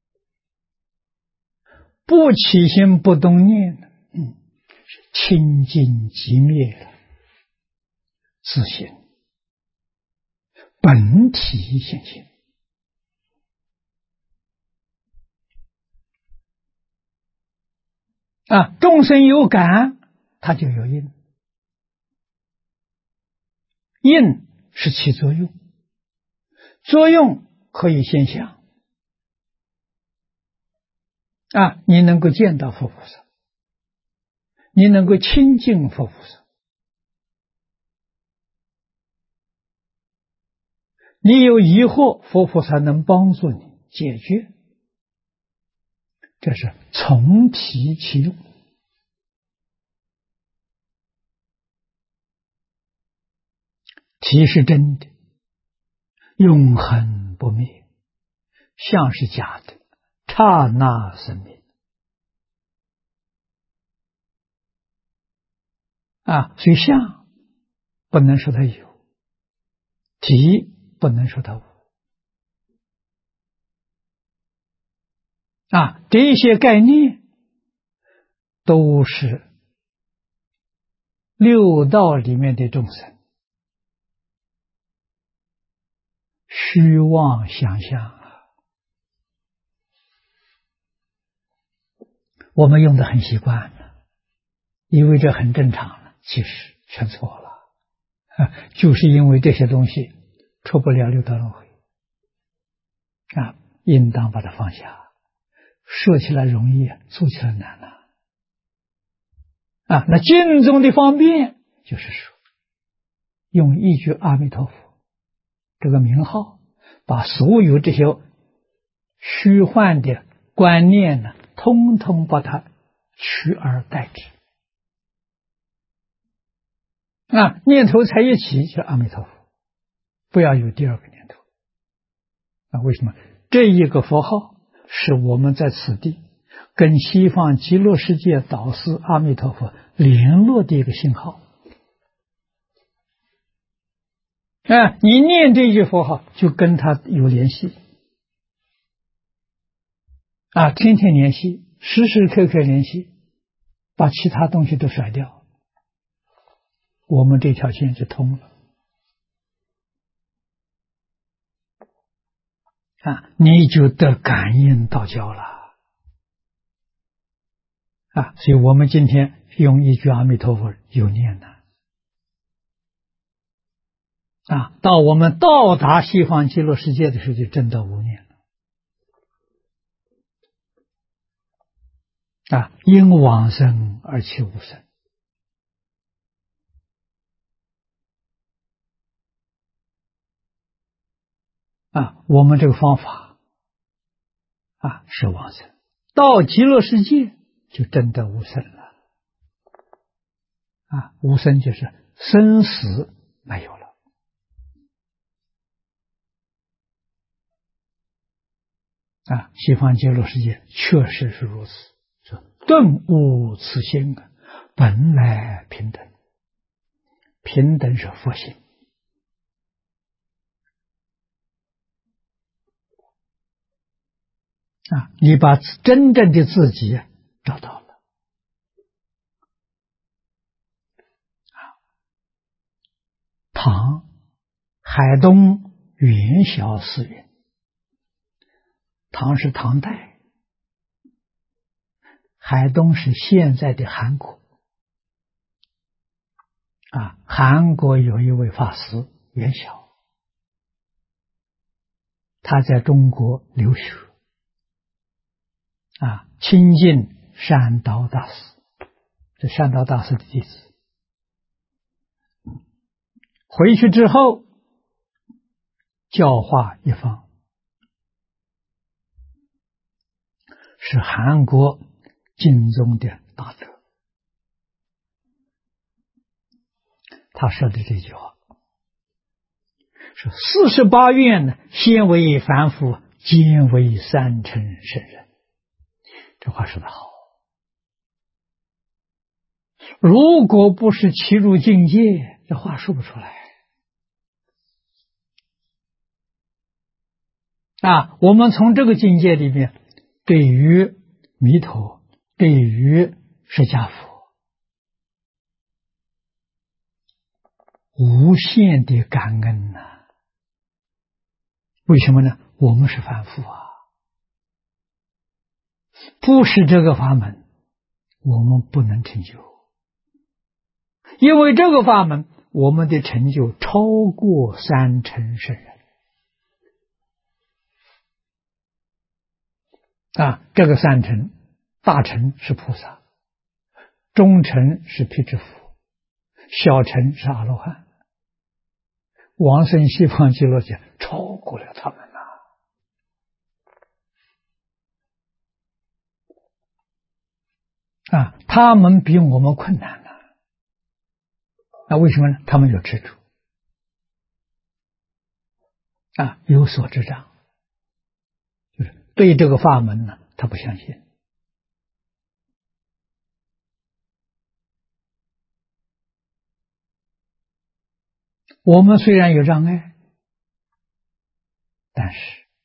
不起心不动念清净寂灭了自性本体现行众生有感，他就有因，因是起作用，作用可以现象你能够见到佛菩萨，你能够亲近佛菩萨，你有疑惑，佛菩萨能帮助你解决这是从体起用。体是真的，永恒不灭；相是假的，刹那生灭。所以相不能说它有，体不能说它无。这些概念都是六道里面的众生虚妄想象我们用的很习惯了，以为这很正常了，其实全错了。就是因为这些东西出不了六道轮回应当把它放下。说起来容易，做起来难了。那净宗的方便就是说，用一句阿弥陀佛这个名号，把所有这些虚幻的观念呢，通通把它取而代之。念头才一起就阿弥陀佛，不要有第二个念头。为什么？这一个佛号是我们在此地跟西方极乐世界导师阿弥陀佛联络的一个信号。你念这句佛号就跟他有联系天天联系，时时刻刻联系，把其他东西都甩掉，我们这条线就通了你就得感应道交了所以我们今天用一句阿弥陀佛有念的到我们到达西方极乐世界的时候就证得无念了因往生而起无生我们这个方法是往生，到极乐世界就真的无生了无生就是生死没有了西方极乐世界确实是如此，说顿悟此心本来平等，平等是佛性你把真正的自己找到了唐海东元晓寺云，唐是唐代，海东是现在的韩国韩国有一位法师元晓，他在中国留学亲近善导大师，这善导大师的弟子。回去之后教化一方，是韩国净宗的大德。他说的这句话是48愿呢，先为凡夫，兼为三乘圣人。这话说得好，如果不是齐入境界，这话说不出来我们从这个境界里面，对于弥陀，对于释迦佛，无限的感恩为什么呢？我们是凡夫不是这个法门，我们不能成就。因为这个法门，我们的成就超过三乘圣人这个三乘，大乘是菩萨，中乘是辟支佛，小乘是阿罗汉，往生西方极乐界超过了他们他们比我们困难了。那为什么呢？他们有执着有所执掌，就是对这个法门呢，他不相信。我们虽然有障碍，但是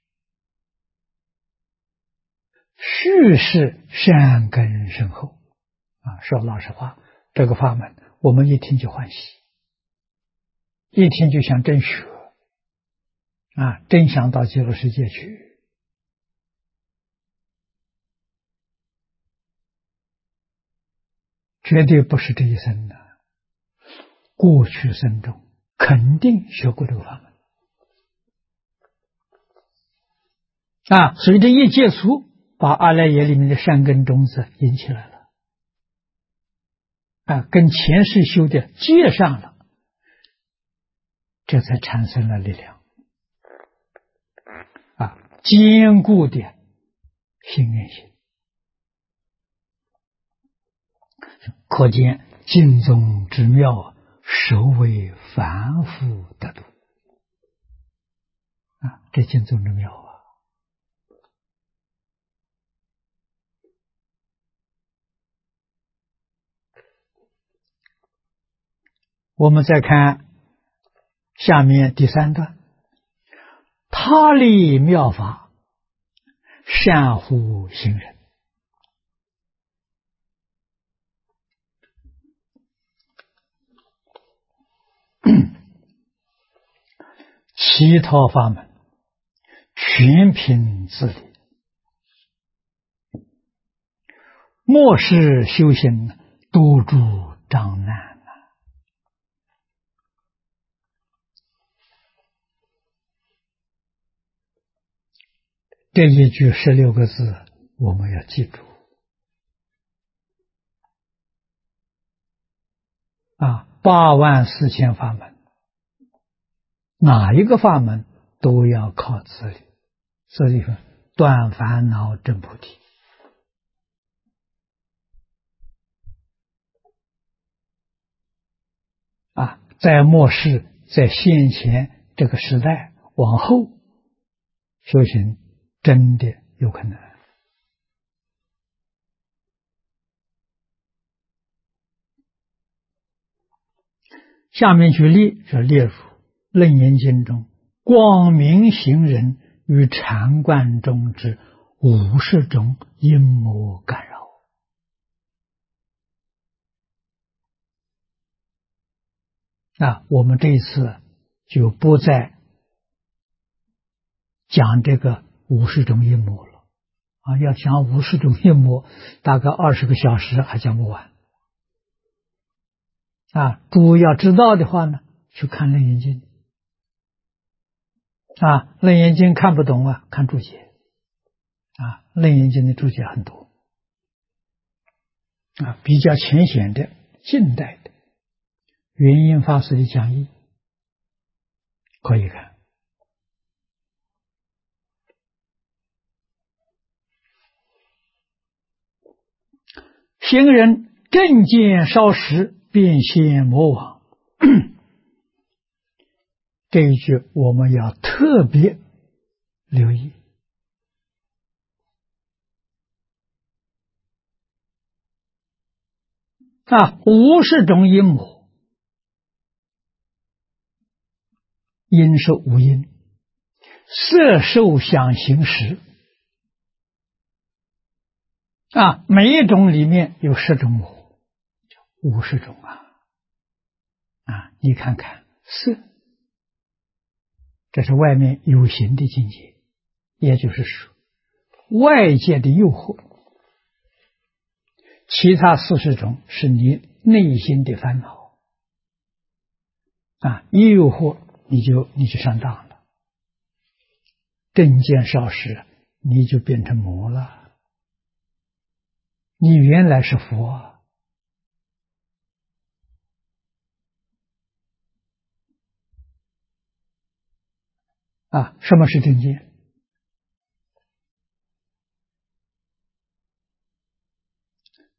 须是善根深厚说老实话，这个法门我们一听就欢喜，一听就想真学真想到极乐世界去。绝对不是这一生的，过去生中肯定学过这个法门所以这一接触，把阿赖耶里面的善根种子引起来了跟前世修的接上了，这才产生了力量坚固的心愿心。可见净宗之妙，实为凡夫得度这净宗之妙我们再看下面第3段，他立妙法，善乎行人。其他法门全凭自理，莫使修行多诸障难这一句16个字我们要记住84000法门，哪一个法门都要靠自理，所以说断烦恼证菩提在末世，在现前这个时代往后修行真的有可能下面举例是列入楞严经中光明行人与禅观中之50种阴魔干扰我们这一次就不再讲这个50种阴魔了要讲50种阴魔大概20个小时还讲不完诸位要知道的话呢，去看楞严经楞严经看不懂看注解楞严经的注解很多比较浅显的近代的圆音法师的讲义可以看行人正见稍时便现魔网这一句我们要特别留意50种阴魔，阴是五阴，色受想行识每一种里面有10种魔，50种你看看色，这是外面有形的境界，也就是说外界的诱惑，其他40种是你内心的烦恼一诱惑你就上当了，正见少时你就变成魔了，你原来是佛什么是正见？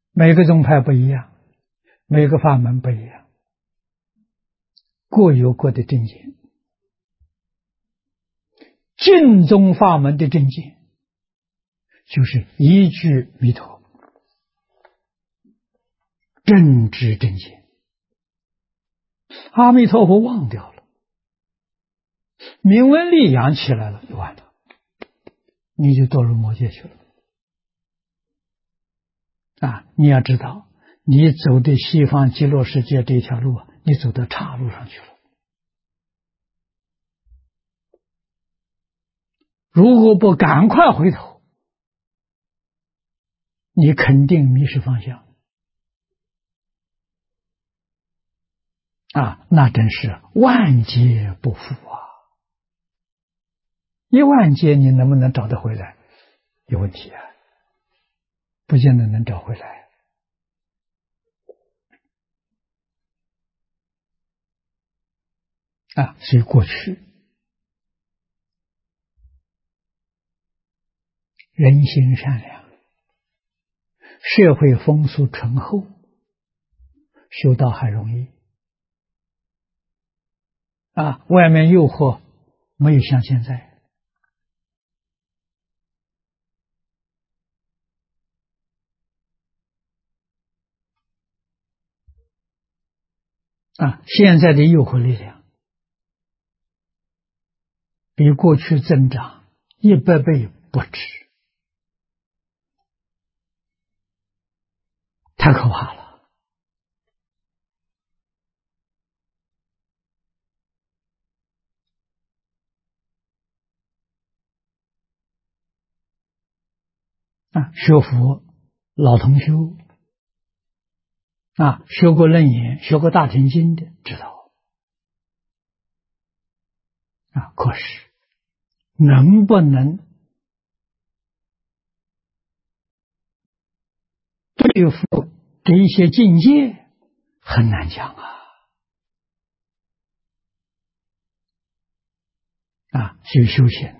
每个宗派不一样，每个法门不一样，各有各的正见。净宗法门的正见就是一句弥陀，正知正见。阿弥陀佛忘掉了，名闻利养起来了，就完了，你就堕入魔界去了。你要知道，你走的西方极乐世界这条路你走到岔路上去了。如果不赶快回头，你肯定迷失方向。那真是万劫不复啊！一万劫你能不能找得回来？有问题啊，不见得能找回来。所以过去人心善良，社会风俗淳厚，修道还容易。外面诱惑没有像现在。现在的诱惑力量比过去增长100倍不止，太可怕了。学佛老同修学过楞严，学过大乘经的知道可是能不能对付这一些境界很难讲所以修行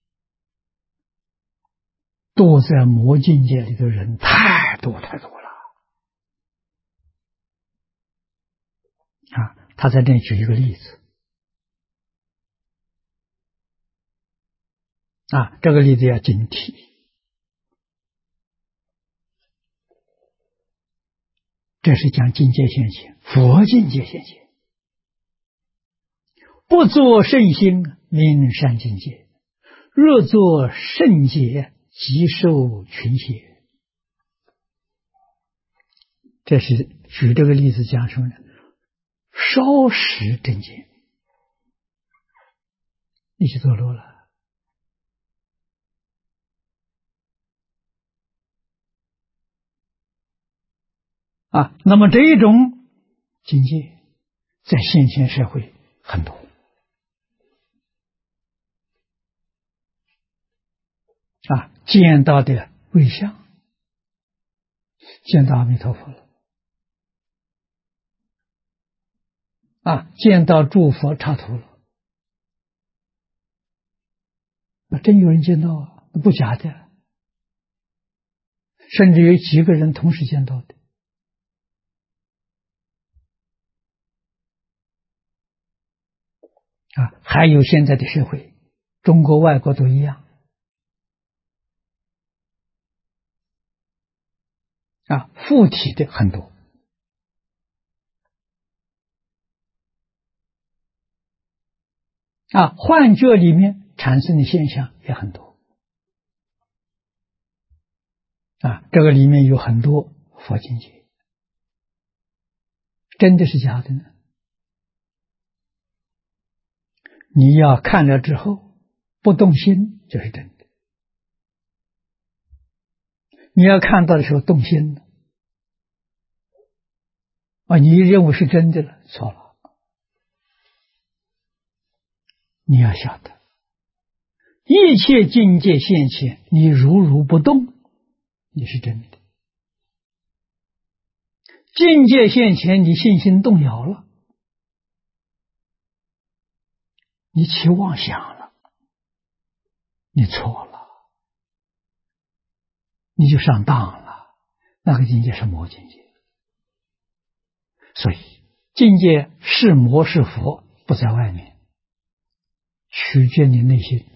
堕在魔境界里的人太多太多了。他在这里举一个例子这个例子要警惕。这是讲境界现前，佛境界现前。不作圣心，名善境界；若作圣解，即受群邪。这是举这个例子讲什么呢？烧实正见，你去堕落了。那么这一种境界在现前社会很多见到的瑞相，见到阿弥陀佛了见到诸佛刹土了，真有人见到不假的，甚至有几个人同时见到的还有现在的社会，中国外国都一样附体的很多幻觉里面产生的现象也很多这个里面有很多佛境界，真的是假的呢？你要看了之后不动心就是真的，你要看到的时候动心了你认为是真的了，错了。你要晓得，一切境界现前，你如不动，你是真的。境界现前，你信心动摇了，你起妄想了，你错了，你就上当了， 那个境界是魔境界。所以境界是魔是佛不在外面，取决你内心。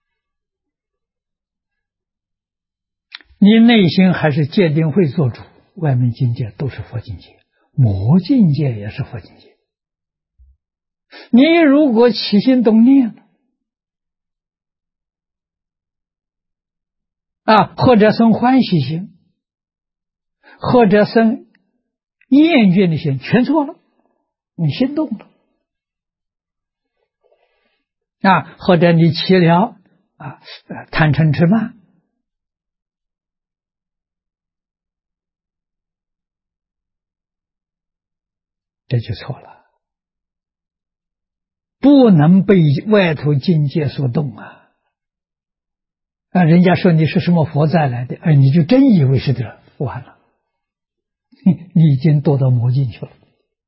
你内心还是戒定慧做主，外面境界都是佛境界，魔境界也是佛境界。你如果起心动念了或者生欢喜心，或者生厌倦的心，全错了，你心动了或者你起了贪嗔痴慢，这就错了，不能被外头境界所动人家说你是什么佛再来的，你就真以为是的，完了，你已经堕到魔境去了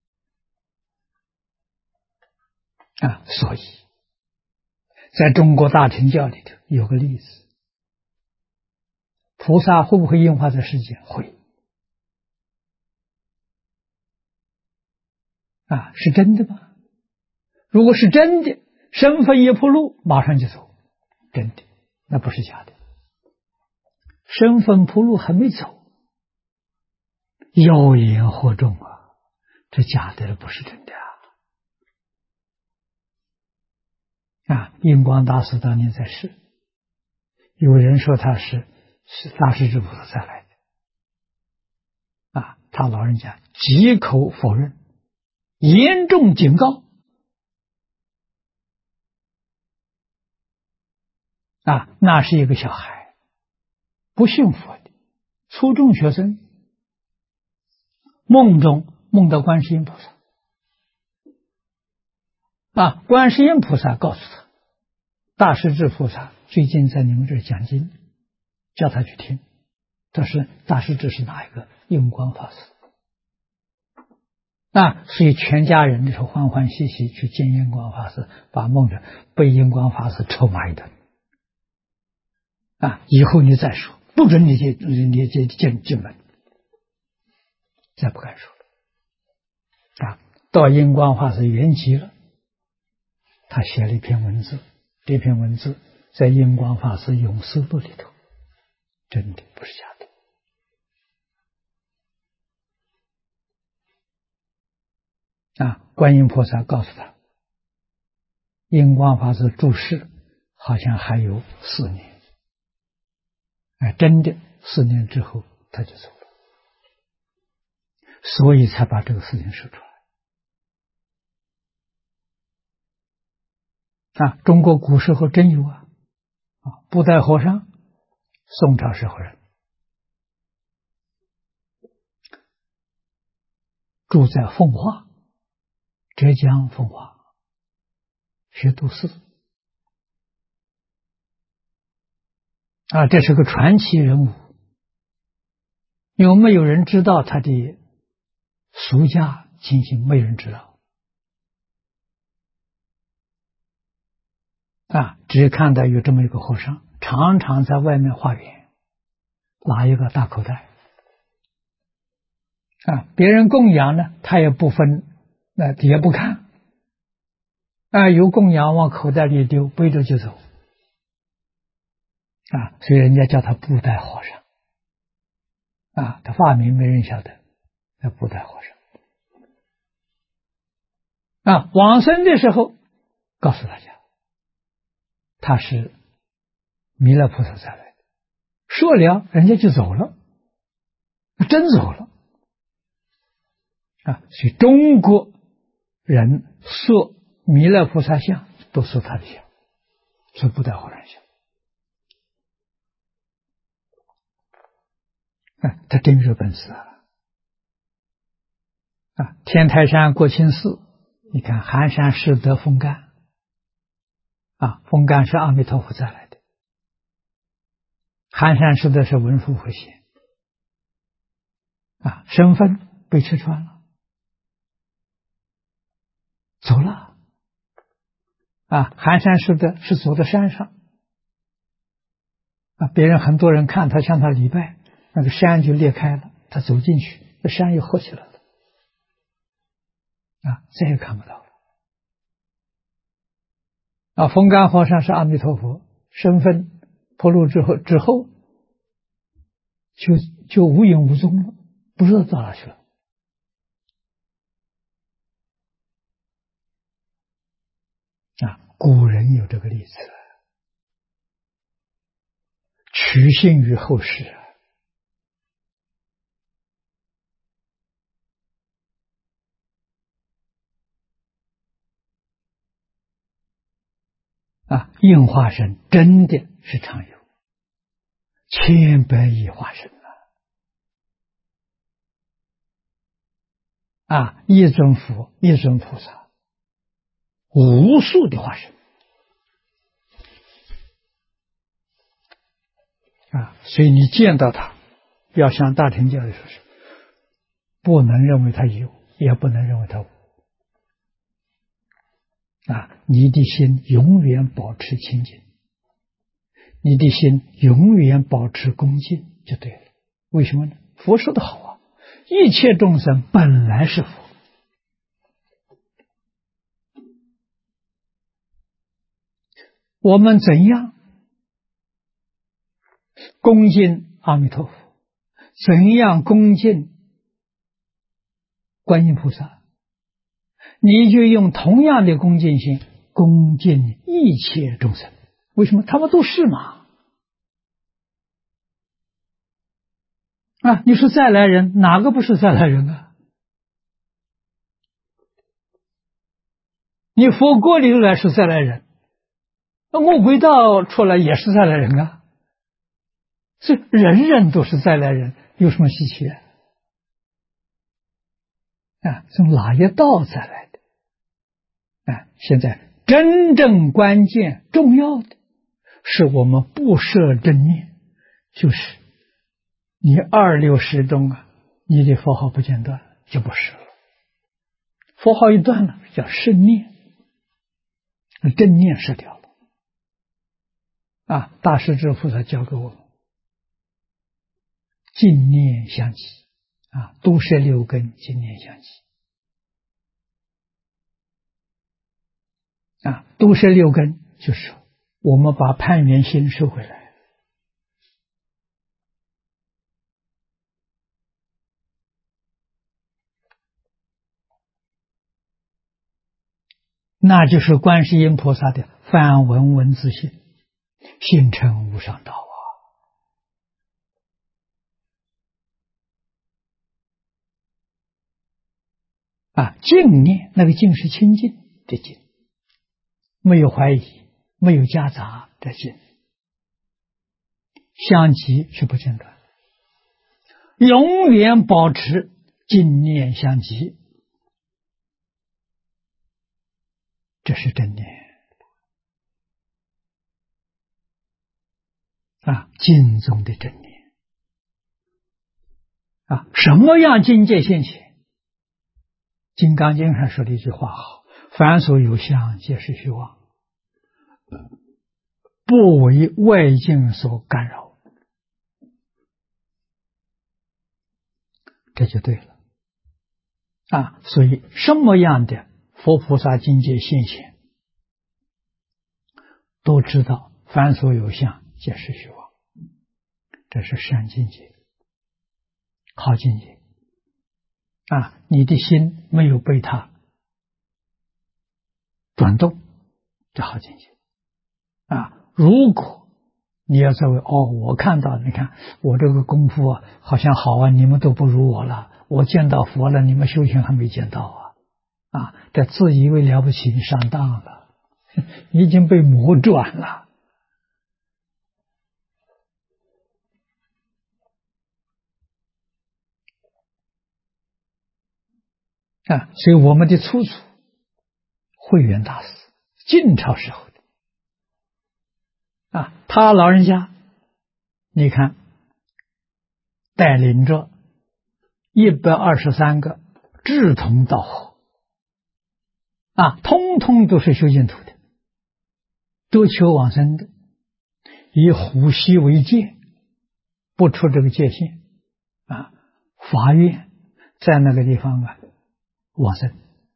所以在中国大乘教里头有个例子，菩萨会不会应化在世间？会是真的吗？如果是真的，身份一铺路，马上就走，真的，那不是假的。身份铺路还没走，妖言惑众这假的不是真的印光大师当年在世，有人说他是大势至菩萨再来的他老人家极口否认，严重警告那是一个小孩，不信佛的初中学生，梦中梦到观世音菩萨观世音菩萨告诉他，大势至菩萨最近在你们这儿讲经，叫他去听。他说大势至是哪一个？印光法师所以全家人的时候欢欢喜喜去见印光法师，把梦着被印光法师臭骂一顿以后你再说，不准你进门，再不敢说了到印光法师圆寂了，他写了一篇文字，这篇文字在印光法师永思录里头，真的不是假的观音菩萨告诉他，印光法师住世好像还有4年真的4年之后他就走了，所以才把这个事情说出来中国古时候真有布袋和尚，宋朝时候人，住在奉化，浙江奉化，学读寺这是个传奇人物。有没有人知道他的俗家情形？没人知道只看到有这么一个和尚，常常在外面化缘，拿一个大口袋别人供养呢，他也不分也不看有供养往口袋里丢，背着就走所以人家叫他布袋和尚他法名没人晓得，叫布袋和尚往生的时候告诉大家，他是弥勒菩萨再来的，说了人家就走了，真走了所以中国人塑弥勒菩萨像都塑他的像，是布袋和尚像他真有本事天台山国清寺，你看寒山拾得风干风干是阿弥陀佛再来的，寒山拾得是文殊和谐身份被吃穿了，走了寒山拾得是走到山上别人很多人看他向他礼拜，那个山就裂开了， 他走进去，那山又合起来了，再也看不到了。风干和尚是阿弥陀佛身份破露之后就无影无踪了，不知道到哪去了。古人有这个例子，取信于后世应化身真的是常有，千百亿化身一尊佛一尊菩萨，无数的化身所以你见到他，要像大乘教里说是，不能认为他有，也不能认为他无你的心永远保持清净，你的心永远保持恭敬就对了。为什么呢？佛说的好一切众生本来是佛，我们怎样恭敬阿弥陀佛，怎样恭敬观音菩萨，你就用同样的恭敬心恭敬一切众生。为什么？他们都是嘛。你说再来人，哪个不是再来人你佛国里来是再来人，魔鬼道出来也是再来人所以人人都是再来人，有什么稀奇从哪一道再来的现在真正关键重要的是我们不设正念，就是你26时中你的佛号不间断就不是了，佛号一断了叫失念，正念失掉了大势至菩萨教给我们净念相继都摄六根，净念相继都摄六根，就是我们把攀缘心收回来，那就是观世音菩萨的梵文文字性，性成无上道净念，那个净是清净的净，没有怀疑，没有夹杂的净，相继是不间断，永远保持净念相继，这是正念净宗的正念什么样境界现前？金刚经上说的一句话好，凡所有相皆是虚妄，不为外境所干扰，这就对了所以什么样的佛菩萨境界现前，都知道凡所有相皆是虚妄，这是善境界，好境界你的心没有被它转动，这好境界如果你要认为我看到，你看我这个功夫好像好你们都不如我了，我见到佛了，你们修行还没见到这自以为了不起，你上当了，你已经被魔转了所以我们的出处慧远大师晋朝时候的他老人家你看带领着123个志同道合通通都是修净土的，都求往生的，以虎溪为界，不出这个界限发愿在那个地方往生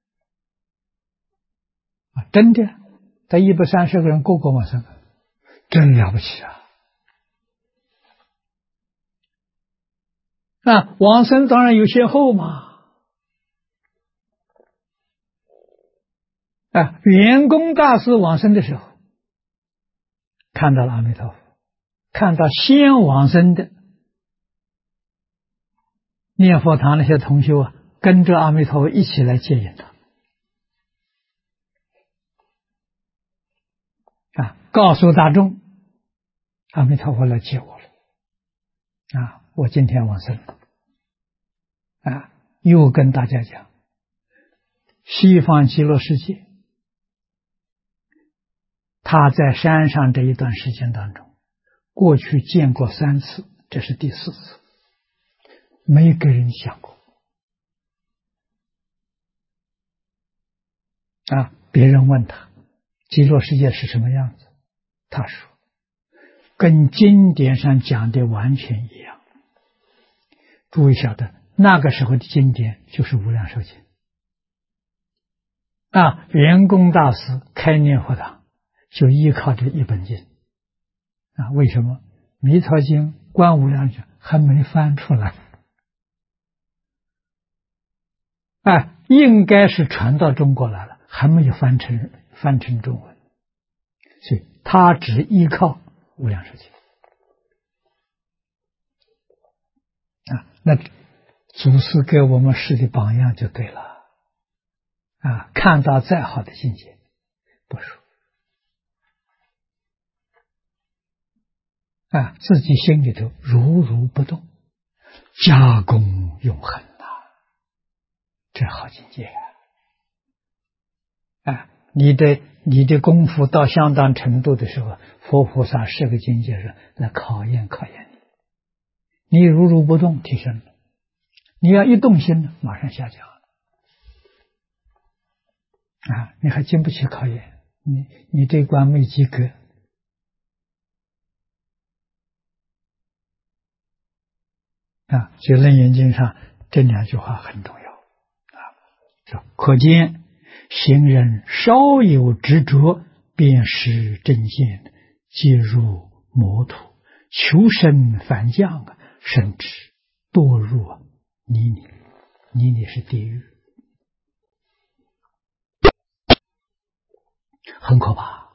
真的，在130个人个个往生，真了不起往生当然有先后嘛。圆工大师往生的时候，看到了阿弥陀佛，看到先往生的念佛堂那些同修跟着阿弥陀佛一起来接引他告诉大众，阿弥陀佛来接我了我今天往生了又跟大家讲，西方极乐世界，他在山上这一段时间当中，过去见过3次，这是第4次，没给人讲过别人问他极乐世界是什么样子，他说跟经典上讲的完全一样。注意晓得，那个时候的经典就是无量寿经圆工大师开念佛堂就依靠这一本经为什么？弥陀经、观无量经还没翻出来应该是传到中国来了，还没有翻成中文，所以他只依靠无量寿经那祖师给我们示的榜样就对了看到再好的境界不说自己心里头如如不动，加功永恒这好境界你的功夫到相当程度的时候，佛菩萨是个境界上来考验你如如不动提升了，你要一动心了马上下降你还经不起考验，你这关没及格所以《楞严经》上这2句话很重要可见行人稍有执着，便失正见，皆入魔途，求生反降甚至堕入泥泞是地狱，很可怕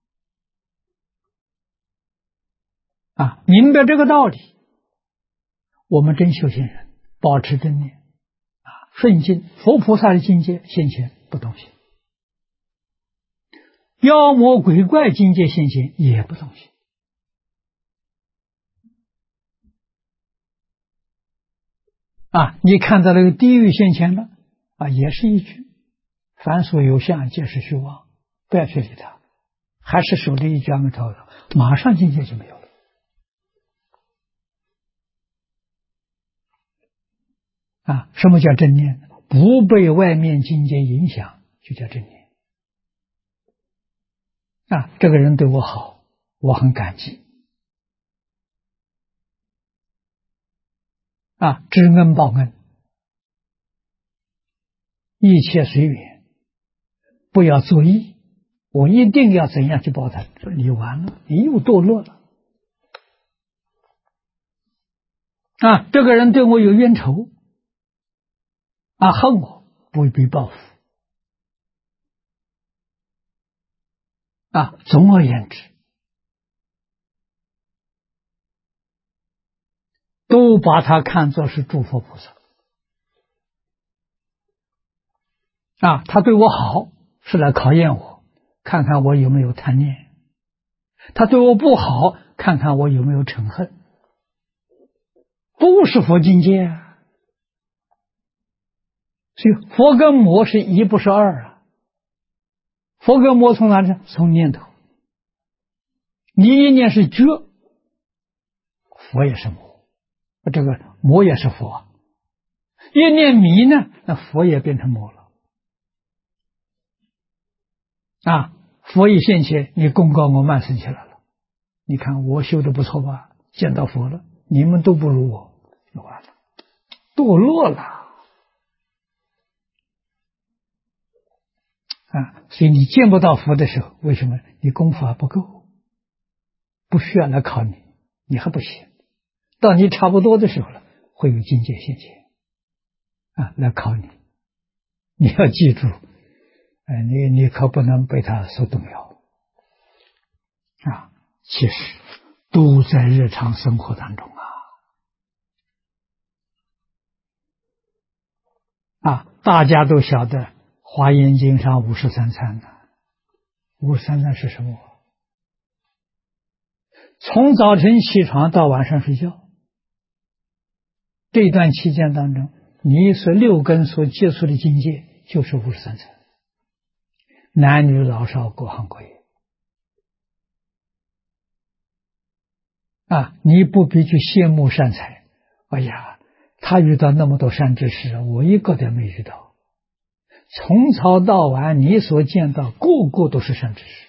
明白这个道理，我们真修行人保持正念顺境，佛菩萨的境界现前不动心，妖魔鬼怪境界现前也不动心你看到那个地狱现前了也是一句凡所有相皆是虚妄，不要去理它，还是守着一句阿弥陀佛，马上境界就没有了什么叫正念？不被外面境界影响就叫正念这个人对我好，我很感激知恩报恩，一切随缘，不要作意，我一定要怎样去报他，你完了，你又堕落了这个人对我有冤仇恨我，不必报复总而言之，都把他看作是诸佛菩萨他对我好是来考验我，看看我有没有贪念，他对我不好，看看我有没有嗔恨，不是佛境界所以佛跟魔是一不是二佛跟魔从哪里？从念头，你一念是觉，佛也是魔，这个魔也是佛一念迷呢，那佛也变成魔了佛一现前，你功高我慢升起来了，你看我修的不错吧，见到佛了，你们都不如我，就完了堕落了啊！所以你见不到佛的时候，为什么？你功夫还不够，不需要来考你，你还不行。到你差不多的时候了，会有境界现前啊，来考你。你要记住，你可不能被他所动摇啊！其实都在日常生活当中啊！大家都晓得《华严经》上53参呢，53参是什么？从早晨起床到晚上睡觉，这段期间当中，你所六根所接触的境界就是53参，男女老少各行各业啊！你不必去羡慕善财，哎呀，他遇到那么多善知识，我一个都没遇到。从早到晚，你所见到个个都是善知识，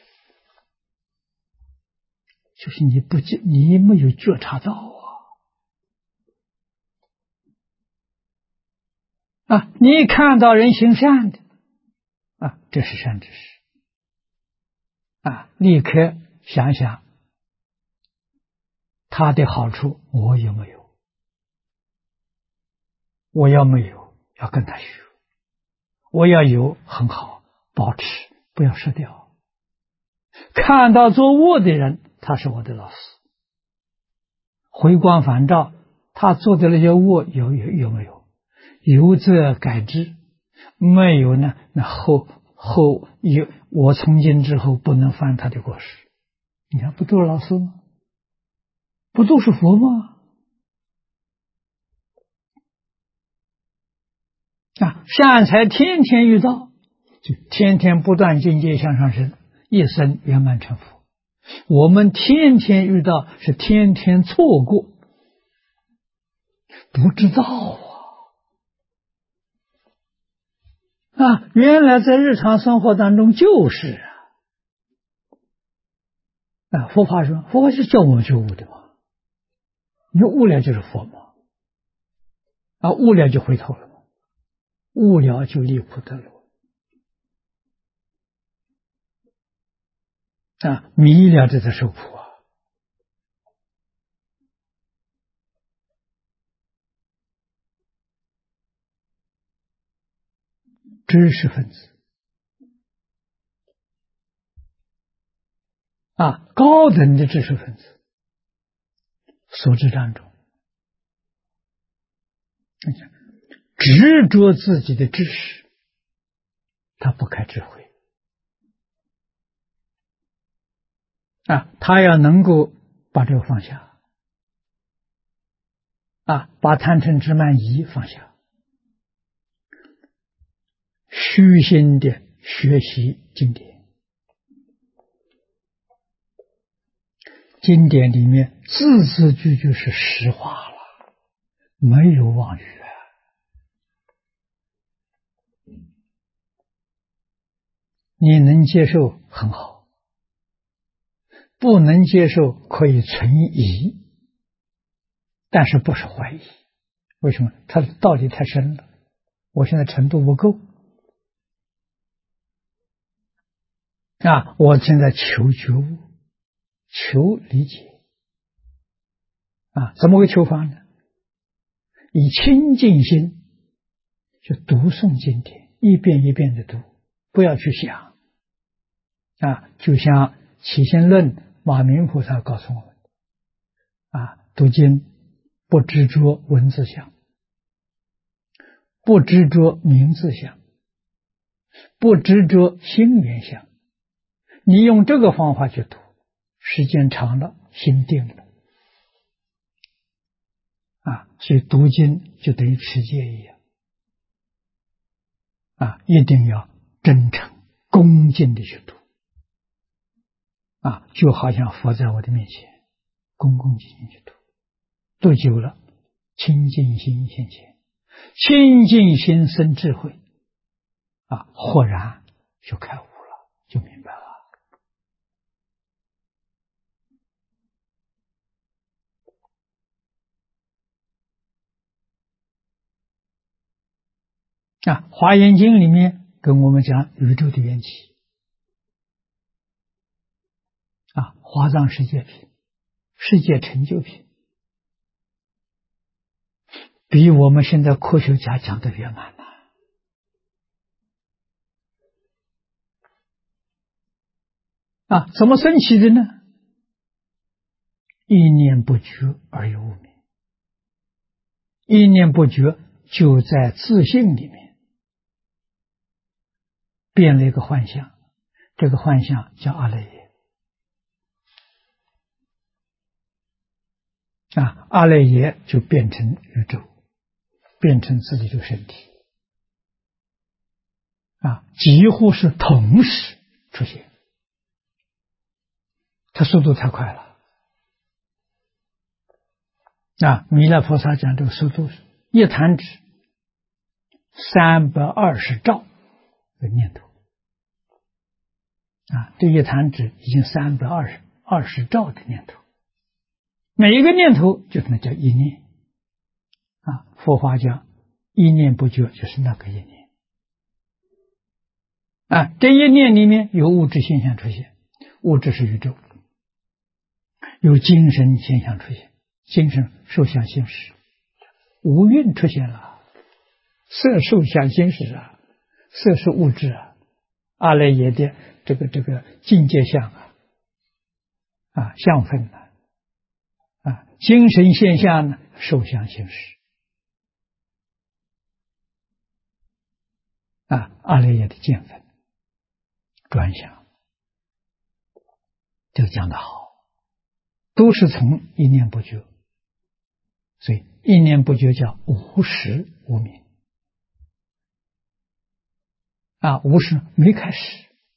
就是你没有觉察到啊！你看到人行善的啊，这是善知识啊！立刻想想他的好处我有没有？我要没有，要跟他学；我要有，很好，保持，不要失掉。看到做恶的人，他是我的老师。回光返照，他做的那些恶有没有？有则改之，没有呢？那后有，我从今之后不能犯他的过失。你看，不都是老师吗？不都是佛吗？啊，善财天天遇到，就天天不断境界向上升，一生圆满成佛。我们天天遇到，是天天错过，不知道啊！原来在日常生活当中就是啊！佛法说，佛法是叫我们觉悟的嘛，你悟了就是佛嘛，啊，悟了就回头了嘛，悟了就离苦得乐啊，迷了这才受苦啊！知识分子啊，高等的知识分子所知当中，执着自己的知识，他不开智慧啊，他要能够把这个放下啊，把贪嗔痴慢疑放下，虚心的学习经典，经典里面字字句句是实话了，没有妄语啊。你能接受很好，不能接受可以存疑，但是不是怀疑。为什么？它的道理太深了，我现在程度不够啊！我现在求觉悟，求理解啊！怎么个求法呢？以清净心就读诵经典，一遍一遍的读，不要去想啊！就像《起心论》马明菩萨告诉我们啊，读经不执着文字相，不执着名字相，不执着心缘相。你用这个方法去读，时间长了，心定了啊！所以读经就等于持戒一样啊，一定要真诚恭敬的去读啊，就好像佛在我的面前，恭恭敬敬去读，读久了，清净心现前，清净心生智慧啊，豁然就开悟了，就明白了。 华严经里面跟我们讲宇宙的缘起，华藏世界品、世界成就品，比我们现在科学家讲的圆满怎么升起的呢？一念不觉而有无明，一念不觉就在自信里面变了一个幻象，这个幻象叫阿赖耶。阿赖耶就变成宇宙，变成自己的身体，几乎是同时出现，它速度太快了。弥勒菩萨讲这个速度是一弹指320兆的念头，这一弹指已经320兆的念头，每一个念头就是那叫一念。佛法讲一念不觉就是那个一念。这一念里面有物质现象出现，物质是宇宙，有精神现象出现，精神受想行识，五蕴出现了，色受想行识色是物质阿赖耶的这个境界相相分精神现象呢受想行识阿赖耶的见分转想，这个讲得好，都是从一念不觉，所以一念不觉叫无始无明无始没开始。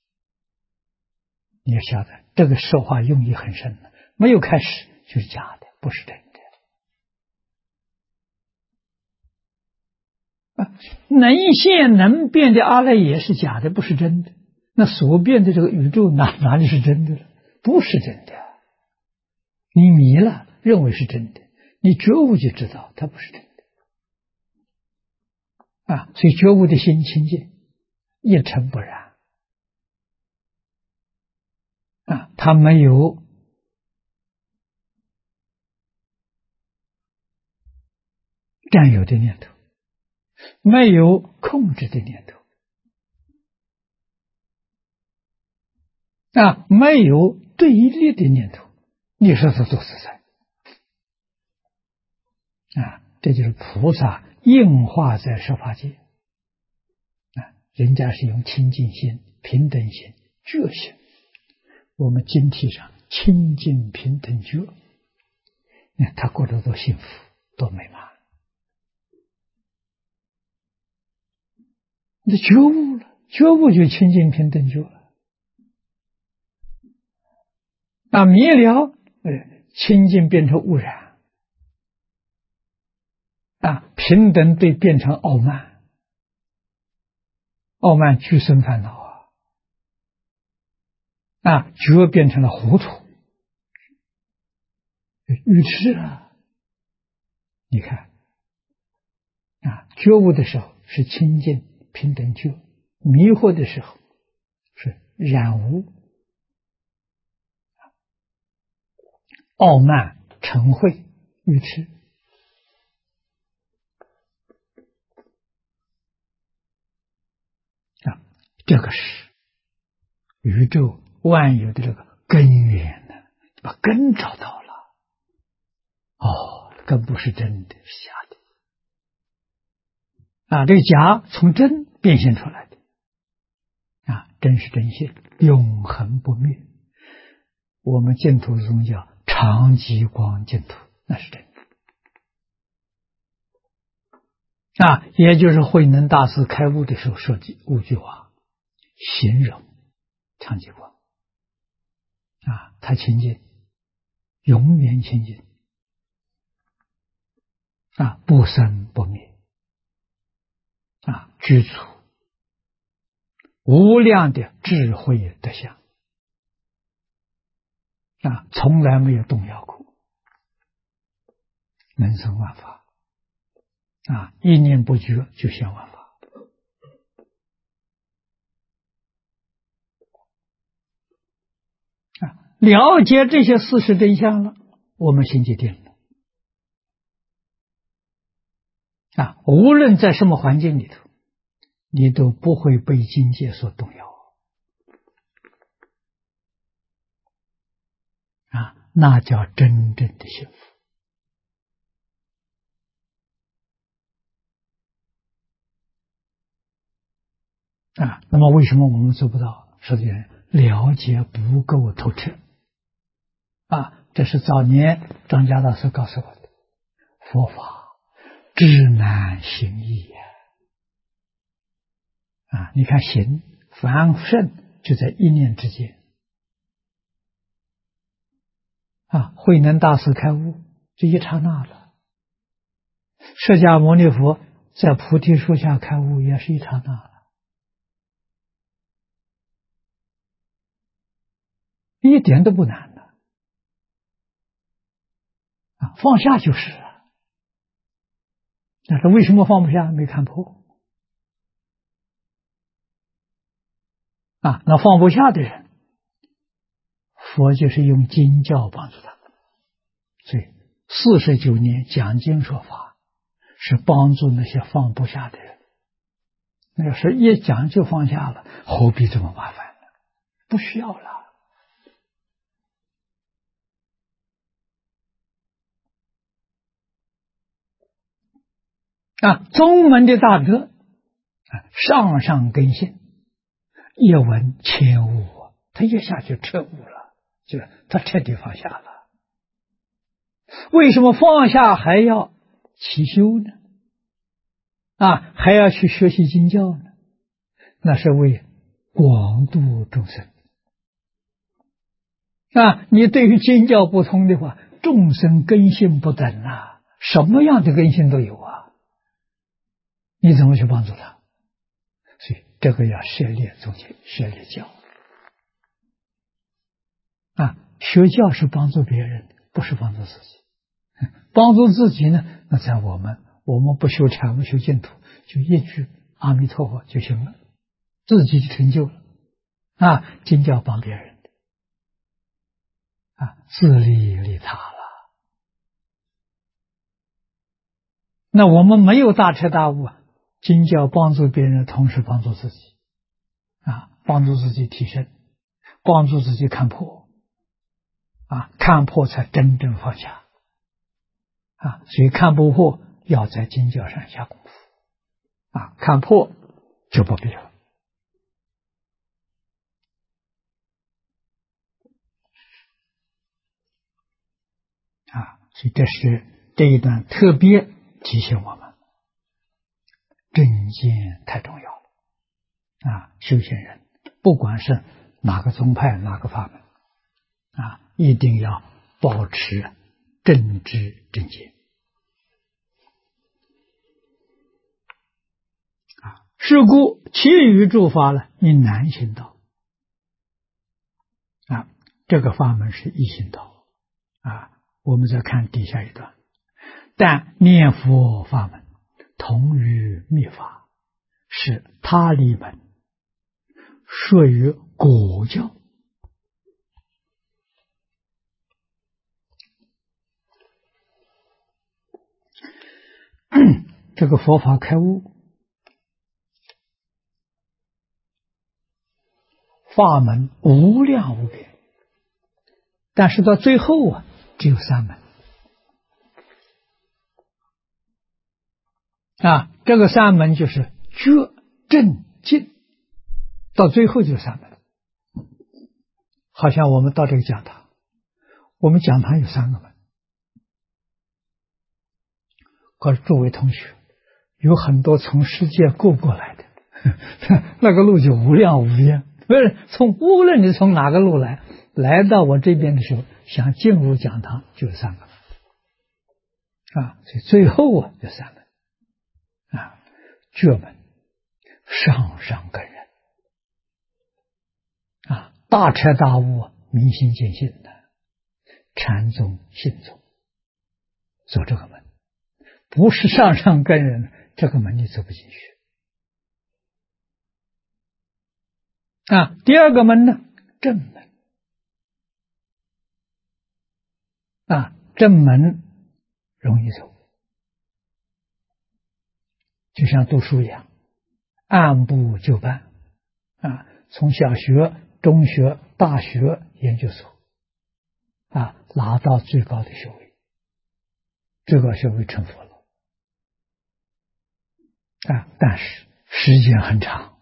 你要晓得这个说话用意很深的，没有开始就是假的，不是真的。能现能变的阿赖耶是假的，不是真的。那所变的这个宇宙哪里是真的了？不是真的。你迷了，认为是真的，你觉悟就知道它不是真的所以觉悟的心清净，一尘不染它没有占有的念头，没有控制的念头没有对立的念头，你说它做自在这就是菩萨应化在十法界人家是用清净心、平等心、觉心，我们经题上清净平等觉，他过得多幸福多美满。你觉悟了，觉悟就清净平等觉了迷了清净变成污染平等对变成傲慢，傲慢俱生烦恼觉变成了糊涂愚痴你看觉悟的时候是清净平等觉，迷惑的时候是染污傲慢嗔恚愚痴这个是宇宙万有的这个根源把根找到了根不是真的，是假的这个假从真变现出来的真是真性，永恒不灭。我们净土宗叫常寂光净土，那是真的也就是慧能大师开悟的时候说的五句话，形容常寂光他清净，永远清净不生不灭具足无量的智慧德相从来没有动摇过，能生万法一念不觉就现万法了解这些事实真相了，我们心就定了。无论在什么环境里头，你都不会被境界所动摇。那叫真正的幸福。那么为什么我们做不到？实际上了解不够透彻。这是早年张家大师告诉我的，佛法至难行易你看行凡圣就在一念之间。慧能大师开悟就一刹那了，释迦牟尼佛在菩提树下开悟也是一刹那了，一点都不难的。放下就是但是为什么放不下？没看破。那放不下的人，佛就是用经教帮助他。所以49年讲经说法是帮助那些放不下的人。那是一讲就放下了，何必这么麻烦呢？不需要了。宗门的大德上上根性，一闻千悟，他一下就彻悟了，就是他彻底放下了。为什么放下还要起修呢？还要去学习经教呢？那是为广度众生。你对于经教不通的话，众生根性不等什么样的根性都有你怎么去帮助他？所以这个要涉猎宗教，涉猎教。学教是帮助别人，不是帮助自己。帮助自己呢，那在我们不修禅，不修净土，就一句阿弥陀佛就行了，自己就成就了。经教帮别人的自利利他了。那我们没有大彻大悟经教帮助别人，同时帮助自己帮助自己提升，帮助自己看破看破才真正放下所以看不破要在经教上下功夫看破就不必了所以这一段特别提醒我们，正见太重要了修行人不管是哪个宗派哪个法门一定要保持正知正见是故其余诸法呢，你难行道这个法门是易行道我们再看底下一段，但念佛法门同于密法，是他力门，属于果教。这个佛法开悟法门无量无边，但是到最后只有3门这个3门就是觉正净，到最后就是3门。好像我们到这个讲堂，我们讲堂有3个门，可是诸位同学有很多从世界过来的那个路就无量无边，不是无论你从哪个路来到我这边的时候，想进入讲堂就是3个门所以最后就3门觉门上上根人大彻大悟明心见性的禅宗信宗走这个门，不是上上根人，这个门你走不进去第二个门呢，正门正门容易走，就像读书一样，按部就班从小学、中学、大学、研究所拿到最高的学位，最高学位成佛了但是时间很长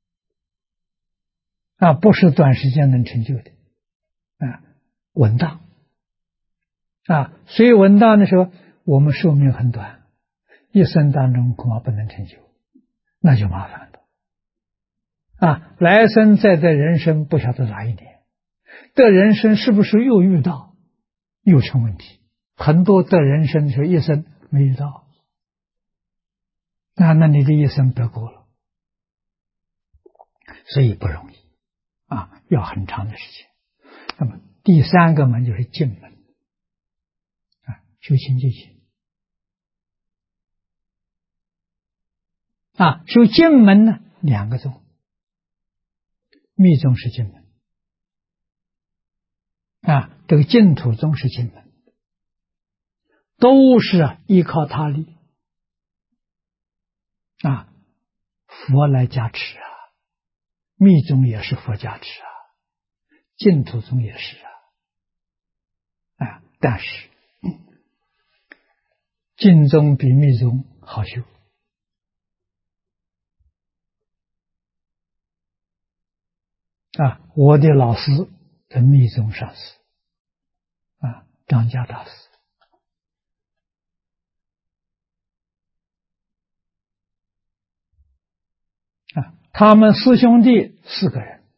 不是短时间能成就的稳当所以稳当的时候，我们寿命很短，一生当中恐怕不能成就，那就麻烦了来生再得人生不晓得哪一年，得人生是不是又遇到，又成问题。很多得人生的时候一生没遇到，那你的一生得过了，所以不容易要很长的时间。那么第三个门就是净门修清净心修净门呢，2个宗，密宗是净门这个净土宗是净门，都是依靠他力佛来加持密宗也是佛加持净土宗也是但是净宗比密宗好修我的老师的密宗上师张家大师他们师兄弟4个人，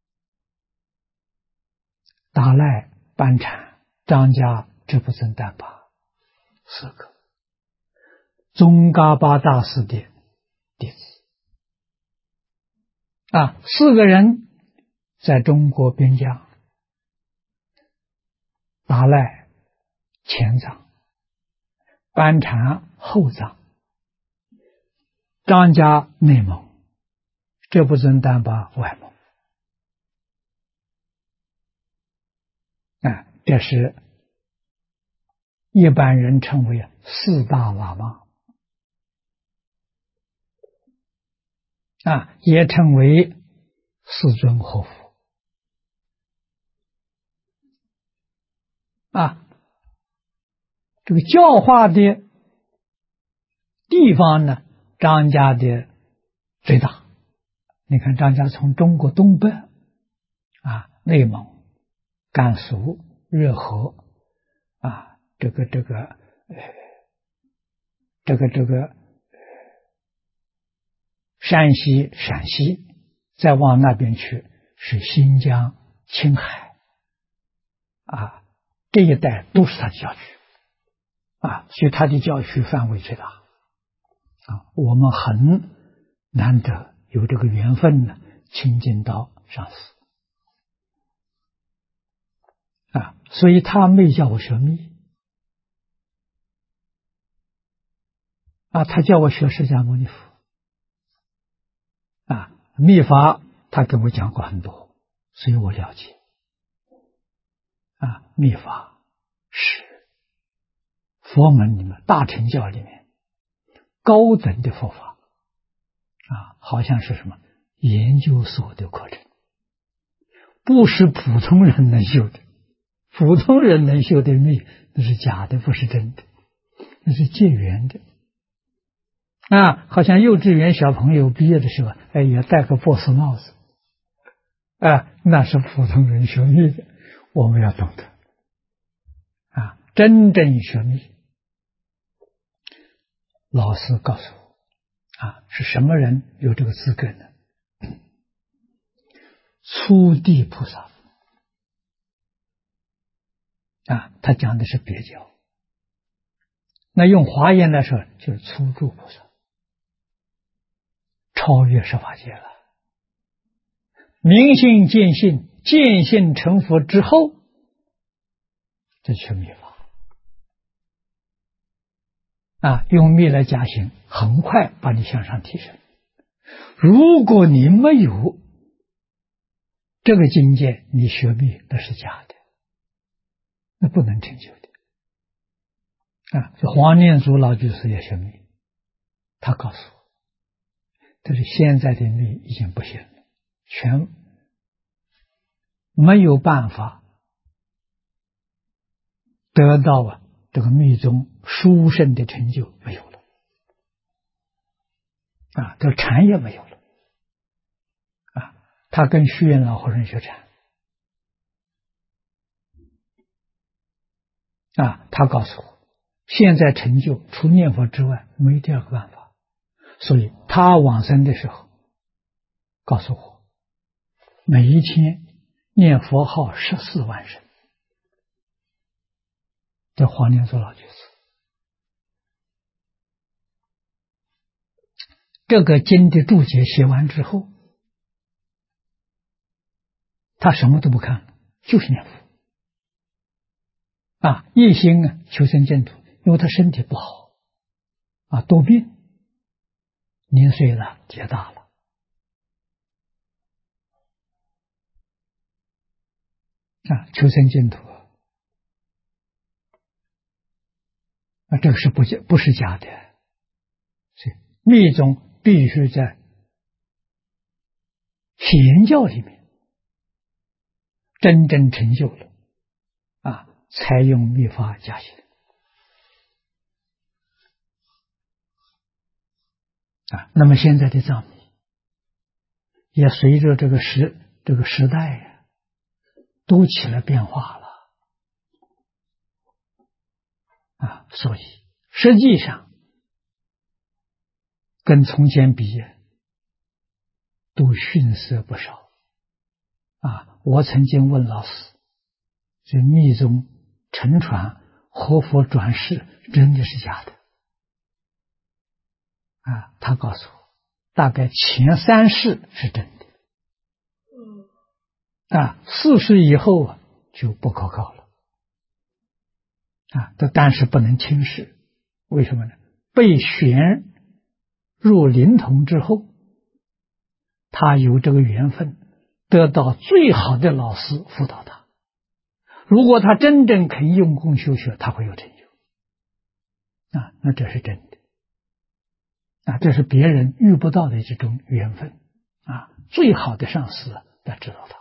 达赖、班禅、张家、智不增、丹巴4个，宗喀巴大师的弟子4个人在中国边疆，达赖前藏，班禅后藏，张家内蒙，智不增、丹巴外蒙这是一般人称为4大喇嘛也称为4尊活佛这个教化的地方呢，张家的最大。你看张家从中国东北内蒙、甘肃、热河这个山西、陕西，再往那边去是新疆、青海这一带都是他的教区所以他的教区范围最大我们很难得有这个缘分呢，亲近到上师所以他没叫我学密他叫我学释迦牟尼佛密法他跟我讲过很多，所以我了解密法是佛门里面大乘教里面高等的佛法好像是什么研究所的课程，不是普通人能修的。普通人能修的密那是假的，不是真的，那是借缘的好像幼稚园小朋友毕业的时候也戴个博士帽子那是普通人学密的。我们要懂得真正学密，老师告诉我是什么人有这个资格呢？初地菩萨他讲的是别教，那用华严来说就是初住菩萨，超越十法界了。明心见性，见性成佛之后，这就是密法用密来加行，很快把你向上提升。如果你没有这个境界，你学密那是假的，那不能成就的这黄念祖老居士也学密，他告诉我，但是现在的密已经不行了，全没有办法得到这个密宗殊胜的成就，没有了这个禅也没有了他跟虚云老和尚学禅他告诉我，现在成就除念佛之外没第二个办法，所以他往生的时候告诉我，每一天念佛号14万声。这黄念祖老居士，这个经的注解写完之后，他什么都不看了，就是念佛一心求生净土，因为他身体不好多病，年岁了结大了求生净土这个是不是假的，所以密宗必须在显教里面真正成就了才用密法加行那么现在的藏密也随着这个时代都起了变化了所以实际上跟从前比都逊色不少我曾经问老师，这密宗沉传活佛转世真的是假的他告诉我，大概前3世是真的4世以后就不可靠了但是不能轻视，为什么呢？被选入灵童之后，他有这个缘分得到最好的老师辅导他，如果他真正肯用功修学，他会有成就那这是真的这是别人遇不到的这种缘分最好的上师来指导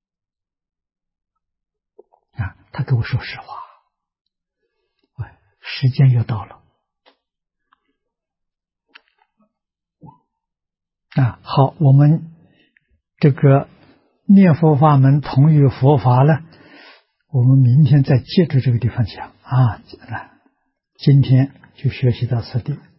他他跟我说实话。时间又到了好，我们这个念佛法门同于佛法呢，我们明天再接着这个地方讲来，今天就学习到此地。